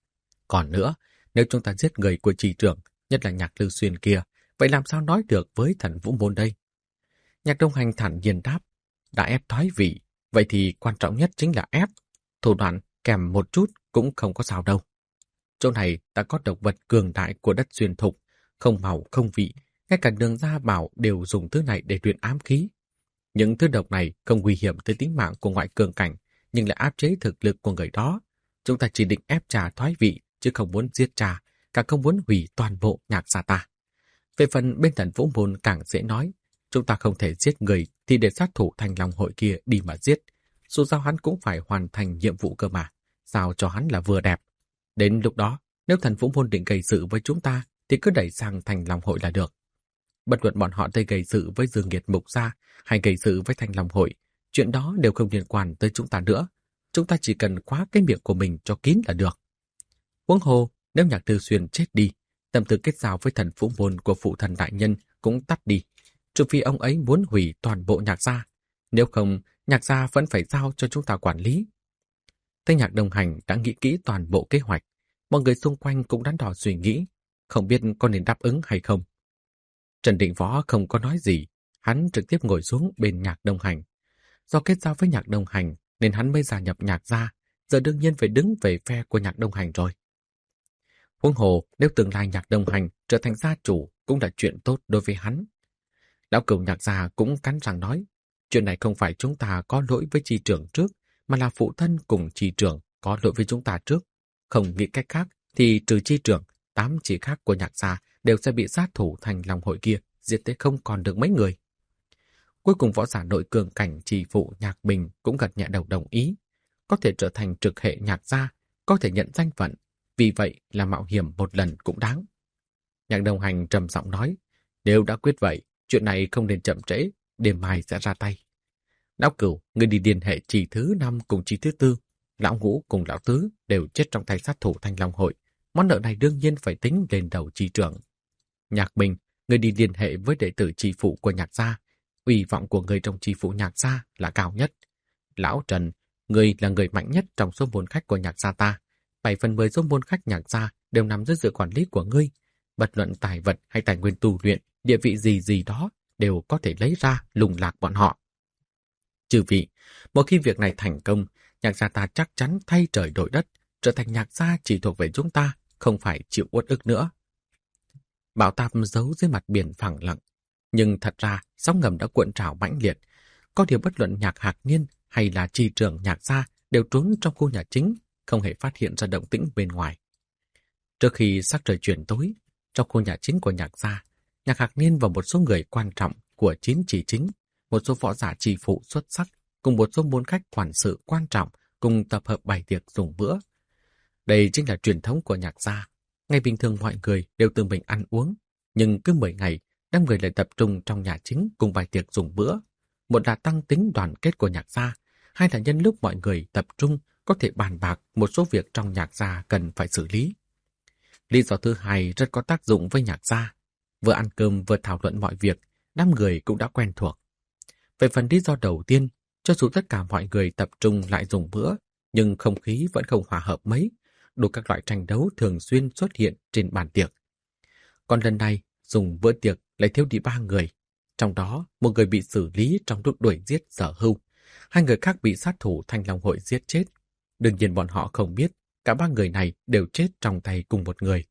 Còn nữa, nếu chúng ta giết người của trì trưởng, nhất là Nhạc Lư Xuyên kia, vậy làm sao nói được với thần Vũ Môn đây? Nhạc Đông Hành thản nhiên đáp, đã ép thoái vị, vậy thì quan trọng nhất chính là ép. Thủ đoạn kèm một chút cũng không có sao đâu. Chỗ này đã có độc vật cường đại của đất xuyên thục, không màu không vị, ngay cả Đường Gia Bảo đều dùng thứ này để luyện ám khí. Những thứ độc này không nguy hiểm tới tính mạng của ngoại cường cảnh, nhưng lại áp chế thực lực của người đó. Chúng ta chỉ định ép trà thoái vị, chứ không muốn giết trà, càng không muốn hủy toàn bộ Nhạc gia ta. Về phần bên thần Vũ Môn càng dễ nói, chúng ta không thể giết người thì để sát thủ Thành Long hội kia đi mà giết. Dù sao hắn cũng phải hoàn thành nhiệm vụ cơ mà, sao cho hắn là vừa đẹp. Đến lúc đó, nếu thần Vũ Môn định gây sự với chúng ta, thì cứ đẩy sang Thành Long hội là được. Bất luận bọn họ tới gây sự với Dương Nghiệt Mục gia hay gây sự với Thành Long hội, chuyện đó đều không liên quan tới chúng ta nữa. Chúng ta chỉ cần khóa cái miệng của mình cho kín là được. Huống hồ, nếu Nhạc Tư Xuyên chết đi, tâm tư kết giao với thần Vũ Môn của phụ thần đại nhân cũng tắt đi, trừ phi ông ấy muốn hủy toàn bộ Nhạc gia. Nếu không, Nhạc gia vẫn phải giao cho chúng ta quản lý. Thế Nhạc Đông Hành đã nghĩ kỹ toàn bộ kế hoạch. Mọi người xung quanh cũng đắn đo suy nghĩ, không biết có nên đáp ứng hay không. Trần Định Võ không có nói gì, hắn trực tiếp ngồi xuống bên Nhạc Đông Hành. Do kết giao với Nhạc Đông Hành nên hắn mới gia nhập Nhạc gia, giờ đương nhiên phải đứng về phe của Nhạc Đông Hành rồi. Huống hồ, nếu tương lai Nhạc Đông Hành trở thành gia chủ cũng là chuyện tốt đối với hắn. Lão cửu Nhạc gia cũng cắn răng nói, chuyện này không phải chúng ta có lỗi với chi trưởng trước, mà là phụ thân cùng chi trưởng có lỗi với chúng ta trước. Không nghĩ cách khác thì trừ chi trưởng, tám chi khác của Nhạc gia đều sẽ bị sát thủ Thành Long hội kia giết tới không còn được mấy người. Cuối cùng võ giả nội cường cảnh chi phụ Nhạc Bình cũng gật nhẹ đầu đồng ý, có thể trở thành trực hệ Nhạc gia, có thể nhận danh phận, vì vậy là mạo hiểm một lần cũng đáng. Nhạc Đông Hành trầm giọng nói, nếu đã quyết vậy, chuyện này không nên chậm trễ, đêm mai sẽ ra tay. Lão Cửu, người đi liên hệ chi thứ năm cùng chi thứ tư, lão Ngũ cùng lão Tứ đều chết trong tay sát thủ Thanh Long hội, món nợ này đương nhiên phải tính lên đầu chi trưởng. Nhạc Bình, người đi liên hệ với đệ tử chi phụ của Nhạc gia, uy vọng của người trong chi phụ Nhạc gia là cao nhất. Lão Trần, người là người mạnh nhất trong số môn khách của Nhạc gia ta, bảy phần mười số môn khách Nhạc gia đều nằm dưới sự quản lý của ngươi, bất luận tài vật hay tài nguyên tu luyện, địa vị gì gì đó đều có thể lấy ra lùng lạc bọn họ. Chư vị, một khi việc này thành công, Nhạc gia ta chắc chắn thay trời đổi đất, trở thành Nhạc gia chỉ thuộc về chúng ta, không phải chịu uất ức nữa. Bảo Táp giấu dưới mặt biển phẳng lặng, nhưng thật ra sóng ngầm đã cuộn trào mãnh liệt. Có điều bất luận Nhạc Hạc Niên hay là chi trưởng Nhạc gia đều trốn trong khu nhà chính, không hề phát hiện ra động tĩnh bên ngoài. Trước khi sắc trời chuyển tối, trong khu nhà chính của Nhạc gia, Nhạc Hạc Niên và một số người quan trọng của chín chỉ chính, một số võ giả chỉ phụ xuất sắc, cùng một số môn khách quản sự quan trọng cùng tập hợp bày tiệc dùng bữa. Đây chính là truyền thống của nhạc gia. Ngày bình thường mọi người đều tự mình ăn uống, nhưng cứ mười ngày, năm người lại tập trung trong nhà chính cùng bài tiệc dùng bữa. Một là tăng tính đoàn kết của nhạc gia, hai là nhân lúc mọi người tập trung có thể bàn bạc một số việc trong nhạc gia cần phải xử lý. Lý do thứ hai rất có tác dụng với nhạc gia. Vừa ăn cơm vừa thảo luận mọi việc, năm người cũng đã quen thuộc. Về phần lý do đầu tiên, cho dù tất cả mọi người tập trung lại dùng bữa, nhưng không khí vẫn không hòa hợp mấy, đủ các loại tranh đấu thường xuyên xuất hiện trên bàn tiệc. Còn lần này, dùng bữa tiệc lại thiếu đi ba người. Trong đó, một người bị xử lý trong lúc đuổi giết Sở Hưu, hai người khác bị sát thủ Thanh Long Hội giết chết. Đương nhiên bọn họ không biết, cả ba người này đều chết trong tay cùng một người.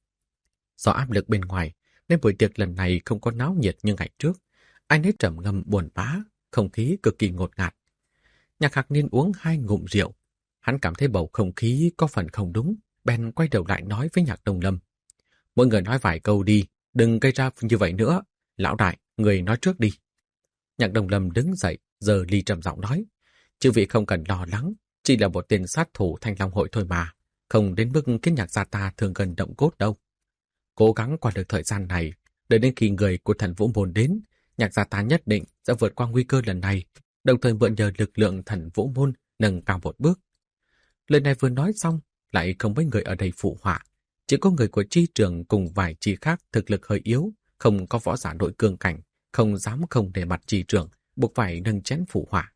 Do áp lực bên ngoài, nên buổi tiệc lần này không có náo nhiệt như ngày trước. Ai nấy trầm ngâm buồn bã, không khí cực kỳ ngột ngạt. Nhạc Hạc Niên uống hai ngụm rượu. Hắn cảm thấy bầu không khí có phần không đúng, bèn quay đầu lại nói với Nhạc Đông Lâm. Mỗi người nói vài câu đi, đừng gây ra như vậy nữa. Lão đại, người nói trước đi. Nhạc Đông Lâm đứng dậy, giờ ly trầm giọng nói. Chư vị không cần lo lắng, chỉ là một tên sát thủ Thanh Long Hội thôi mà, không đến mức khiến nhạc gia ta thường gần động cốt đâu. Cố gắng qua được thời gian này, đợi đến khi người của Thần Vũ Môn đến, nhạc gia ta nhất định sẽ vượt qua nguy cơ lần này, đồng thời mượn nhờ lực lượng Thần Vũ Môn nâng cao một bước. Lời này vừa nói xong, lại không mấy người ở đây phụ họa. Chỉ có người của chi trường cùng vài chi khác thực lực hơi yếu, không có võ giả nội cương cảnh, không dám không để mặt chi trường, buộc phải nâng chén phụ họa.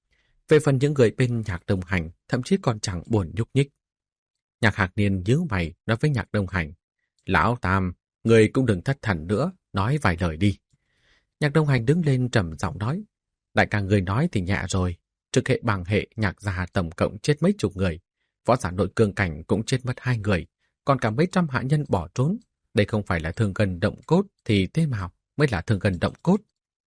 Về phần những người bên Nhạc Đồng Hành, thậm chí còn chẳng buồn nhúc nhích. Nhạc Hạc Niên nhíu mày nói với Nhạc Đồng Hành. Lão Tam, người cũng đừng thất thần nữa, nói vài lời đi. Nhạc Đông Hành đứng lên trầm giọng nói. Đại ca người nói thì nhẹ rồi. Trực hệ bằng hệ nhạc gia tổng cộng chết mấy chục người. Võ giả nội cương cảnh cũng chết mất hai người. Còn cả mấy trăm hạ nhân bỏ trốn. Đây không phải là thương gần động cốt thì thế nào mới là thương gần động cốt.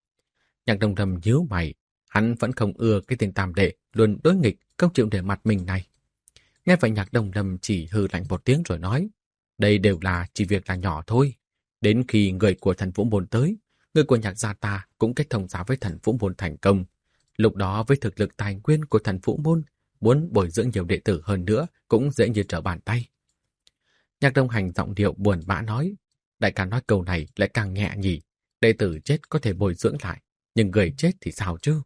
Nhạc Đông Lâm nhíu mày. Hắn vẫn không ưa cái tên Tam Đệ luôn đối nghịch, không chịu để mặt mình này. Nghe vậy Nhạc Đông Lâm chỉ hừ lạnh một tiếng rồi nói. Đây đều là chỉ việc là nhỏ thôi. Đến khi người của Thần Vũ Môn tới, người của nhạc gia ta cũng kết thông giá với Thần Vũ Môn thành công. Lúc đó với thực lực tài nguyên của Thần Vũ Môn, muốn bồi dưỡng nhiều đệ tử hơn nữa cũng dễ như trở bàn tay. Nhạc Đông Hành giọng điệu buồn bã nói. Đại ca nói câu này lại càng nhẹ nhỉ. Đệ tử chết có thể bồi dưỡng lại, nhưng người chết thì sao chứ?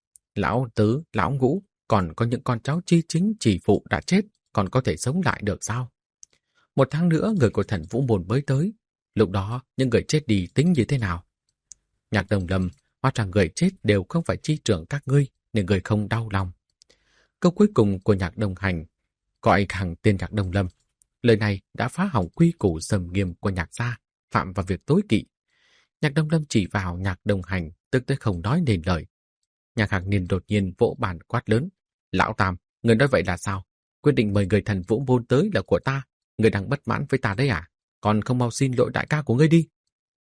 Lão Tứ, Lão Ngũ, còn có những con cháu chi chính chỉ phụ đã chết, còn có thể sống lại được sao? Một tháng nữa người của Thần Vũ Môn mới tới. Lúc đó những người chết đi tính như thế nào? Nhạc Đông Lâm, hóa ra người chết đều không phải chi trưởng các ngươi, nên người không đau lòng. Câu cuối cùng của Nhạc Đông Hành gọi hàng tên Nhạc Đông Lâm. Lời này đã phá hỏng quy củ sầm nghiêm của nhạc gia, phạm vào việc tối kỵ. Nhạc Đông Lâm chỉ vào Nhạc Đông Hành, tức tới không nói nên lời. Nhạc Hạc Niên đột nhiên vỗ bàn quát lớn. Lão Tam, người nói vậy là sao? Quyết định mời người Thần Vũ Môn tới là của ta. Người đang bất mãn với ta đấy à? Còn không mau xin lỗi đại ca của ngươi đi.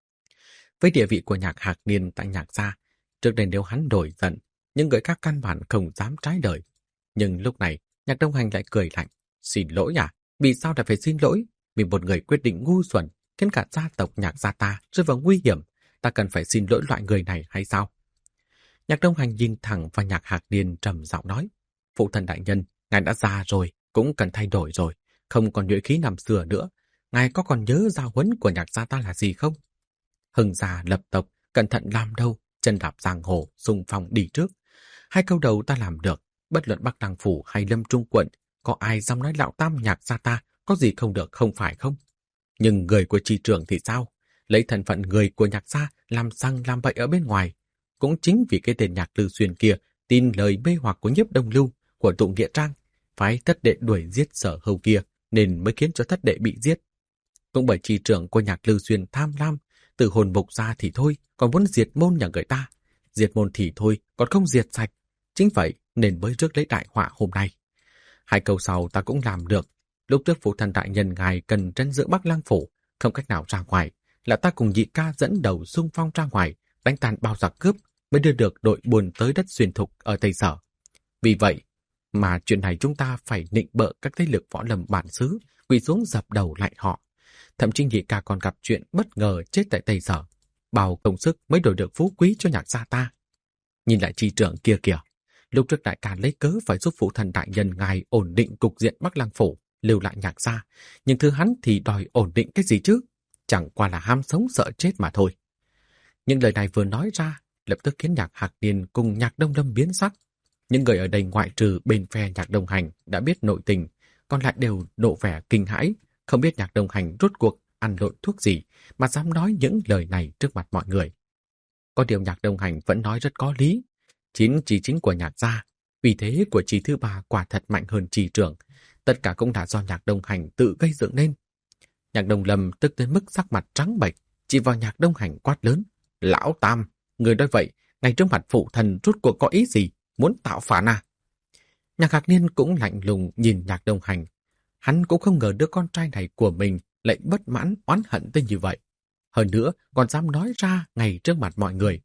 Với địa vị của Nhạc Hạc Niên tại nhạc gia, trước đây nếu hắn nổi giận, những người khác căn bản không dám trái lời. Nhưng lúc này, Nhạc Đông Hành lại cười lạnh. Xin lỗi à? Vì sao lại phải xin lỗi? Vì một người quyết định ngu xuẩn, khiến cả gia tộc nhạc gia ta rơi vào nguy hiểm. Ta cần phải xin lỗi loại người này hay sao? Nhạc Đông Hành nhìn thẳng vào Nhạc Hạc Niên trầm giọng nói. Phụ thân đại nhân, ngài đã già rồi, cũng cần thay đổi rồi. Không còn nhuệ khí năm xưa nữa. Ngài có còn nhớ giao huấn của nhạc gia ta là gì không? Hưng gia lập tộc, cẩn thận làm đâu, chân đạp giang hồ, xung phong đi trước. Hai câu đầu ta làm được, bất luận Bắc Đăng Phủ hay Lâm Trung Quận, có ai dám nói lão tam nhạc gia ta có gì không được không phải không? Nhưng người của tri trưởng thì sao? Lấy thân phận người của nhạc gia làm răng làm bậy ở bên ngoài. Cũng chính vì cái tên Nhạc Lư Xuyên kia tin lời mê hoặc của Nhiếp Đông Lưu, của Tụ Nghĩa Trang, phái thất đệ đuổi giết Sở Hưu kia, nên mới khiến cho thất đệ bị giết. Cũng bởi tri trưởng của Nhạc Lư Xuyên tham lam, từ hồn mục ra thì thôi, còn muốn diệt môn nhà người ta. Diệt môn thì thôi, còn không diệt sạch. Chính vậy nên mới rước lấy đại họa hôm nay. Hai câu sau ta cũng làm được. Lúc trước phụ thần đại nhân ngài cần trấn giữ Bắc Lang Phủ, không cách nào ra ngoài, là ta cùng nhị ca dẫn đầu xung phong ra ngoài, đánh tàn bao giặc cướp, mới đưa được đội buồn tới đất Xuyên Thục ở Tây Sở. Vì vậy mà chuyện này chúng ta phải nịnh bợ các thế lực võ lâm bản xứ, quỳ xuống dập đầu lại họ. Thậm chí nhị ca còn gặp chuyện bất ngờ chết tại Tây Sở. Bao công sức mới đổi được phú quý cho nhạc gia ta. Nhìn lại tri trưởng kia kìa. Lúc trước đại ca lấy cớ phải giúp phụ thần đại nhân ngài ổn định cục diện Bắc Lang Phủ, lưu lại Nhạc gia, nhưng thứ hắn thì đòi ổn định cái gì chứ? Chẳng qua là ham sống sợ chết mà thôi. Những lời này vừa nói ra, lập tức khiến Nhạc Hạc Niên cùng Nhạc Đông Lâm biến sắc. Những người ở đây ngoại trừ bên phe Nhạc Đông Hành đã biết nội tình, còn lại đều lộ vẻ kinh hãi, không biết Nhạc Đông Hành rốt cuộc ăn lộn thuốc gì mà dám nói những lời này trước mặt mọi người. Có điều Nhạc Đông Hành vẫn nói rất có lý. Chín chỉ chính của Nhạc gia, vì thế của chỉ thứ ba quả thật mạnh hơn chỉ trưởng. Tất cả cũng là do Nhạc Đông Hành tự gây dựng nên. Nhạc Đông Lâm tức tới mức sắc mặt trắng bệch, chỉ vào Nhạc Đông Hành quát lớn. Lão Tam, người nói vậy, ngay trước mặt phụ thần rốt cuộc có ý gì? Muốn tạo phản à? Nhạc Hạc Niên cũng lạnh lùng nhìn Nhạc Đông Hành. Hắn cũng không ngờ đứa con trai này của mình lại bất mãn oán hận tới như vậy. Hơn nữa còn dám nói ra ngay trước mặt mọi người.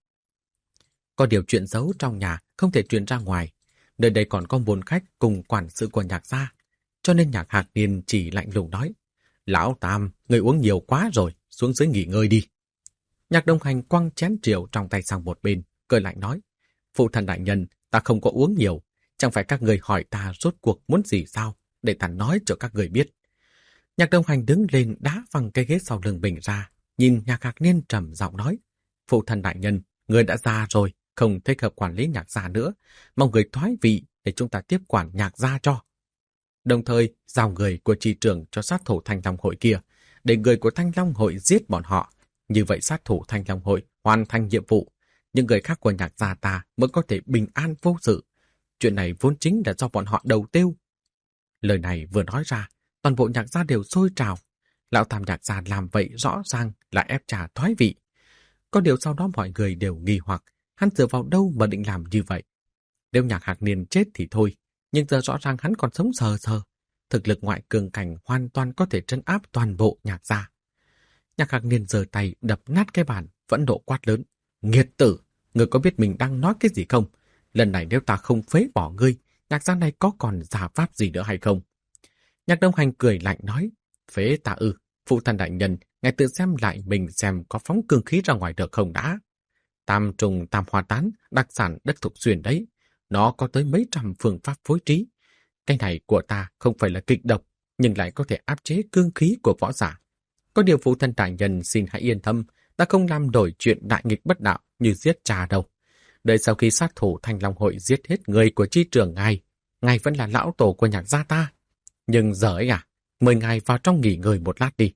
Có điều chuyện giấu trong nhà không thể truyền ra ngoài. Nơi đây còn có bốn khách cùng quản sự của Nhạc gia. Cho nên Nhạc Hạc Niên chỉ lạnh lùng nói. Lão Tam, người uống nhiều quá rồi, xuống dưới nghỉ ngơi đi. Nhạc Đông Hành quăng chén rượu trong tay sang một bên, cười lạnh nói. Phụ thần đại nhân, ta không có uống nhiều. Chẳng phải các người hỏi ta rốt cuộc muốn gì sao, để ta nói cho các người biết. Nhạc Đông Hành đứng lên đá văng cái ghế sau lưng mình ra, nhìn Nhạc Hạc Niên trầm giọng nói. Phụ thần đại nhân, người đã già rồi, không thích hợp quản lý Nhạc gia nữa. Mong người thoái vị để chúng ta tiếp quản Nhạc gia cho. Đồng thời, giao người của tri trưởng cho sát thủ Thanh Long hội kia, để người của Thanh Long hội giết bọn họ. Như vậy sát thủ Thanh Long hội hoàn thành nhiệm vụ. Những người khác của Nhạc gia ta mới có thể bình an vô sự. Chuyện này vốn chính là do bọn họ đầu tiêu. Lời này vừa nói ra, toàn bộ Nhạc gia đều sôi trào. Lão Tam Nhạc gia làm vậy rõ ràng là ép trả thoái vị. Có điều sau đó mọi người đều nghi hoặc, hắn dựa vào đâu mà định làm như vậy. Nếu Nhạc Hạc Niên chết thì thôi, nhưng giờ rõ ràng hắn còn sống sờ sờ. Thực lực ngoại cường cảnh hoàn toàn có thể trấn áp toàn bộ Nhạc gia. Nhạc Hạc Niên giơ tay đập nát cái bàn, vẫn nộ quát lớn. Nghiệt tử, ngươi có biết mình đang nói cái gì không? Lần này nếu ta không phế bỏ ngươi, Nhạc gia này có còn giả pháp gì nữa hay không? Nhạc Đông Hành cười lạnh nói. Phế ta ư, phụ thần đại nhân, ngài tự xem lại mình xem có phóng cương khí ra ngoài được không đã. Tam trùng tam hoa tán, đặc sản đất Thục Xuyên đấy. Nó có tới mấy trăm phương pháp phối trí. Cái này của ta không phải là kịch độc, nhưng lại có thể áp chế cương khí của võ giả. Có điều phụ thân đại nhân xin hãy yên tâm, ta không làm đổi chuyện đại nghịch bất đạo như giết cha đâu. Đợi sau khi sát thủ Thanh Long hội giết hết người của chi trưởng ngài, ngài vẫn là lão tổ của Nhạc gia ta. Nhưng giờ ấy à, mời ngài vào trong nghỉ ngơi một lát đi.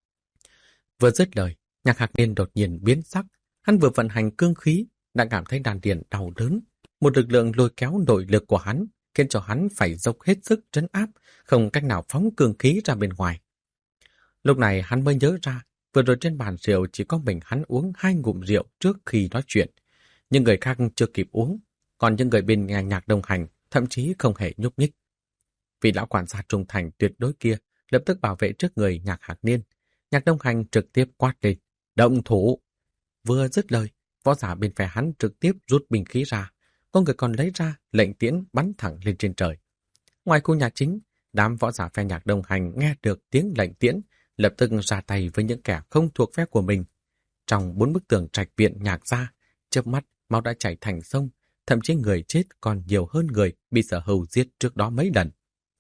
Vừa dứt lời, Nhạc Hạc Niên đột nhiên biến sắc. Hắn vừa vận hành cương khí, đã cảm thấy đan điền đau đớn. Một lực lượng lôi kéo nội lực của hắn, khiến cho hắn phải dốc hết sức trấn áp, không cách nào phóng cương khí ra bên ngoài. Lúc này hắn mới nhớ ra, vừa rồi trên bàn rượu chỉ có mình hắn uống hai ngụm rượu trước khi nói chuyện. Nhưng người khác chưa kịp uống, còn những người bên nhà Nhạc Đông Hành thậm chí không hề nhúc nhích. Vị lão quản gia trung thành tuyệt đối kia lập tức bảo vệ trước người Nhạc Hạc Niên. Nhạc Đông Hành trực tiếp quát lên, động thủ. Vừa dứt lời, võ giả bên phe hắn trực tiếp rút binh khí ra. Có người còn lấy ra lệnh tiễn bắn thẳng lên trên trời. Ngoài khu nhà chính, đám võ giả phe Nhạc Đông Hành nghe được tiếng lệnh tiễn, lập tức ra tay với những kẻ không thuộc phe của mình. Trong bốn bức tường trạch viện Nhạc gia, chớp mắt máu đã chảy thành sông, thậm chí người chết còn nhiều hơn người bị Sở Hưu giết trước đó mấy lần.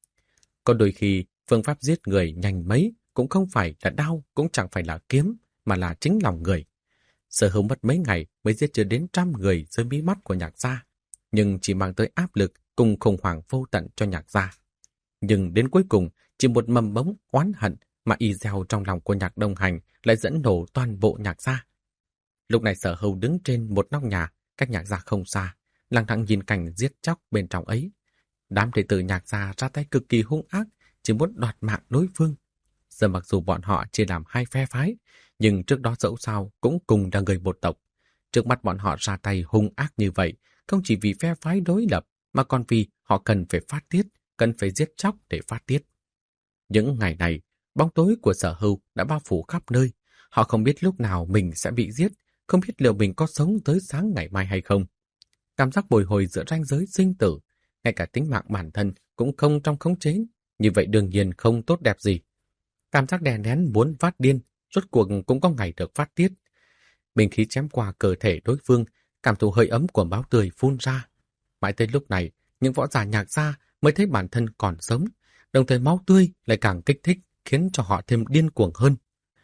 Có đôi khi phương pháp giết người nhanh mấy cũng không phải là đao, cũng chẳng phải là kiếm, mà là chính lòng người. Sở Hưu mất mấy ngày mới giết chưa đến trăm người dưới mí mắt của Nhạc gia, nhưng chỉ mang tới áp lực cùng khủng hoảng vô tận cho Nhạc gia. Nhưng đến cuối cùng, chỉ một mầm bóng oán hận mà y gieo trong lòng của Nhạc Đông Hành lại dẫn nổ toàn bộ Nhạc gia. Lúc này Sở Hưu đứng trên một nóc nhà, cách Nhạc gia không xa, lặng lặng nhìn cảnh giết chóc bên trong ấy. Đám đệ tử Nhạc gia ra tay cực kỳ hung ác, chỉ muốn đoạt mạng đối phương. Giờ mặc dù bọn họ chia làm hai phe phái, nhưng trước đó dẫu sao cũng cùng là người một tộc. Trước mắt bọn họ ra tay hung ác như vậy, không chỉ vì phe phái đối lập, mà còn vì họ cần phải phát tiết, cần phải giết chóc để phát tiết. Những ngày này, bóng tối của Sở Hưu đã bao phủ khắp nơi. Họ không biết lúc nào mình sẽ bị giết, không biết liệu mình có sống tới sáng ngày mai hay không. Cảm giác bồi hồi giữa ranh giới sinh tử, ngay cả tính mạng bản thân cũng không trong khống chế, như vậy đương nhiên không tốt đẹp gì. Cảm giác đè nén muốn phát điên, rốt cuộc cũng có ngày được phát tiết. Binh khí chém qua cơ thể đối phương, cảm thụ hơi ấm của máu tươi phun ra. Mãi tới lúc này, những võ giả Nhạc gia mới thấy bản thân còn sống, đồng thời máu tươi lại càng kích thích, khiến cho họ thêm điên cuồng hơn.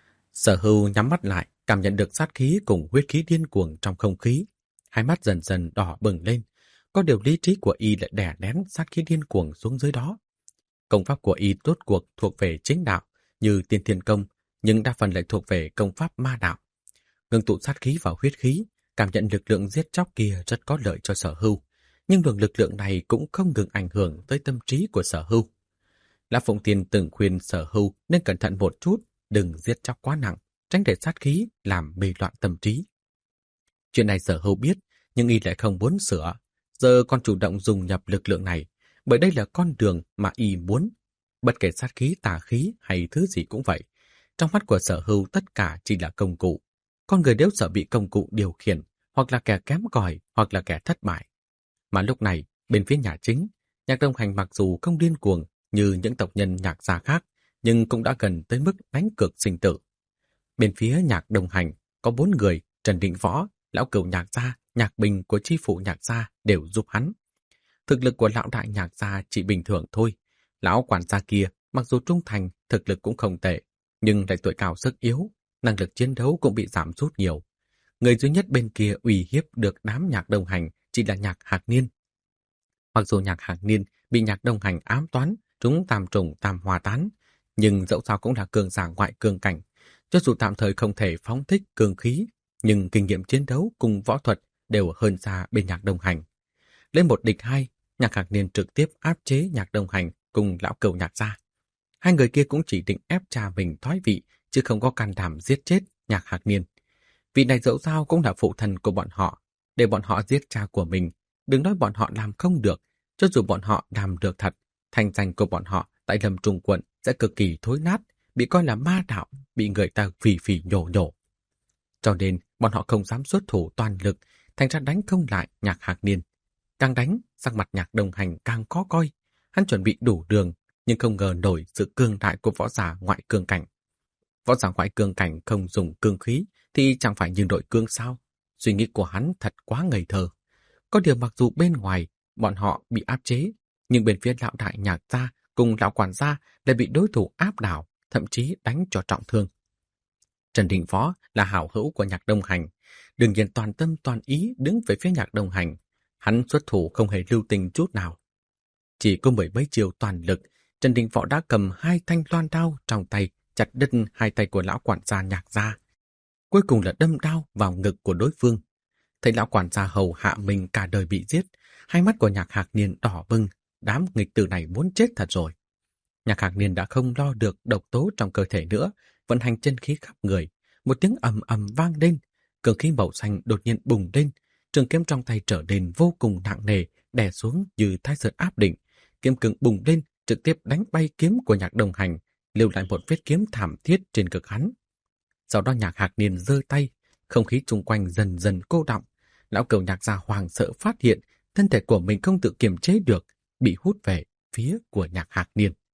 Sở Hưu nhắm mắt lại, cảm nhận được sát khí cùng huyết khí điên cuồng trong không khí. Hai mắt dần dần đỏ bừng lên, có điều lý trí của y lại đè nén sát khí điên cuồng xuống dưới đó. Công pháp của y rốt cuộc thuộc về chính đạo, như Tiên Thiên Công, nhưng đa phần lại thuộc về công pháp ma đạo. Ngưng tụ sát khí vào huyết khí, cảm nhận lực lượng giết chóc kia rất có lợi cho Sở Hưu, nhưng luồng lực lượng này cũng không ngừng ảnh hưởng tới tâm trí của Sở Hưu. Lã Phụng Tiên từng khuyên Sở Hưu nên cẩn thận một chút, đừng giết chóc quá nặng, tránh để sát khí làm mê loạn tâm trí. Chuyện này Sở Hưu biết, nhưng y lại không muốn sửa, giờ còn chủ động dùng nhập lực lượng này, bởi đây là con đường mà y muốn. Bất kể sát khí, tà khí hay thứ gì cũng vậy, trong mắt của Sở Hưu tất cả chỉ là công cụ. Con người đều sợ bị công cụ điều khiển, hoặc là kẻ kém cỏi, hoặc là kẻ thất bại. Mà lúc này, bên phía nhà chính, Nhạc Đông Hành mặc dù không điên cuồng như những tộc nhân Nhạc gia khác, nhưng cũng đã gần tới mức đánh cược sinh tử. Bên phía Nhạc Đông Hành có bốn người: Trần Định Võ, lão cửu Nhạc gia, Nhạc Bình của chi phủ Nhạc gia đều giúp hắn. Thực lực của lão đại Nhạc gia chỉ bình thường thôi. Lão quản gia kia mặc dù trung thành, thực lực cũng không tệ, nhưng lại tuổi cao sức yếu, năng lực chiến đấu cũng bị giảm sút nhiều. Người duy nhất bên kia uy hiếp được đám Nhạc Đông Hành chỉ là Nhạc Hạc Niên. Mặc dù Nhạc Hạc Niên bị Nhạc Đông Hành ám toán, trúng tam trùng tam hoa tán, nhưng dẫu sao cũng là cường giả ngoại cường cảnh. Cho dù tạm thời không thể phóng thích cường khí, nhưng kinh nghiệm chiến đấu cùng võ thuật đều hơn xa bên Nhạc Đông Hành. Lên một địch hai, Nhạc Hạc Niên trực tiếp áp chế Nhạc Đông Hành cùng lão cửu Nhạc gia. Hai người kia cũng chỉ định ép cha mình thoái vị, chứ không có can đảm giết chết Nhạc Hạc Niên. Vị này dẫu sao cũng là phụ thần của bọn họ, để bọn họ giết cha của mình. Đừng nói bọn họ làm không được, cho dù bọn họ làm được thật, thành danh của bọn họ tại Lâm Trung quận sẽ cực kỳ thối nát, bị coi là ma đạo, bị người ta phì phì nhổ nhổ. Cho nên bọn họ không dám xuất thủ toàn lực, thành ra đánh không lại Nhạc Hạc Niên. Càng đánh, sắc mặt Nhạc Đông Hành càng khó coi. Hắn chuẩn bị đủ đường, nhưng không ngờ nổi sự cường đại của võ giả ngoại cường cảnh. Võ giả ngoại cường cảnh không dùng cương khí thì chẳng phải như nội cương sao? Suy nghĩ của hắn thật quá ngây thơ. Có điều mặc dù bên ngoài bọn họ bị áp chế, nhưng bên phía lão đại Nhạc gia cùng lão quản gia lại bị đối thủ áp đảo, thậm chí đánh cho trọng thương. Trần Đình Võ là hảo hữu của Nhạc Đông Hành, đương nhiên toàn tâm toàn ý đứng về phía Nhạc Đông Hành. Hắn xuất thủ không hề lưu tình chút nào. Chỉ có mười mấy chiều toàn lực, Trần Đình Võ đã cầm hai thanh loan đao trong tay, chặt đứt hai tay của lão quản gia Nhạc gia. Cuối cùng là đâm đao vào ngực của đối phương. Thấy lão quản gia hầu hạ mình cả đời bị giết, hai mắt của Nhạc Hạc Niên đỏ bừng, đám nghịch tử này muốn chết thật rồi. Nhạc Hạc Niên đã không lo được độc tố trong cơ thể nữa, vận hành chân khí khắp người. Một tiếng ầm ầm vang lên, cường khí màu xanh đột nhiên bùng lên, trường kiếm trong tay trở nên vô cùng nặng nề, đè xuống như thái sơn áp đỉnh. Kiếm cứng bùng lên, trực tiếp đánh bay kiếm của Nhạc Đông Hành, lưu lại một vết kiếm thảm thiết trên ngực hắn. Sau đó Nhạc Hạc Niên giơ tay, không khí xung quanh dần dần cô đọng. Lão cửu Nhạc gia hoảng sợ phát hiện thân thể của mình không tự kiềm chế được, bị hút về phía của Nhạc Hạc Niên.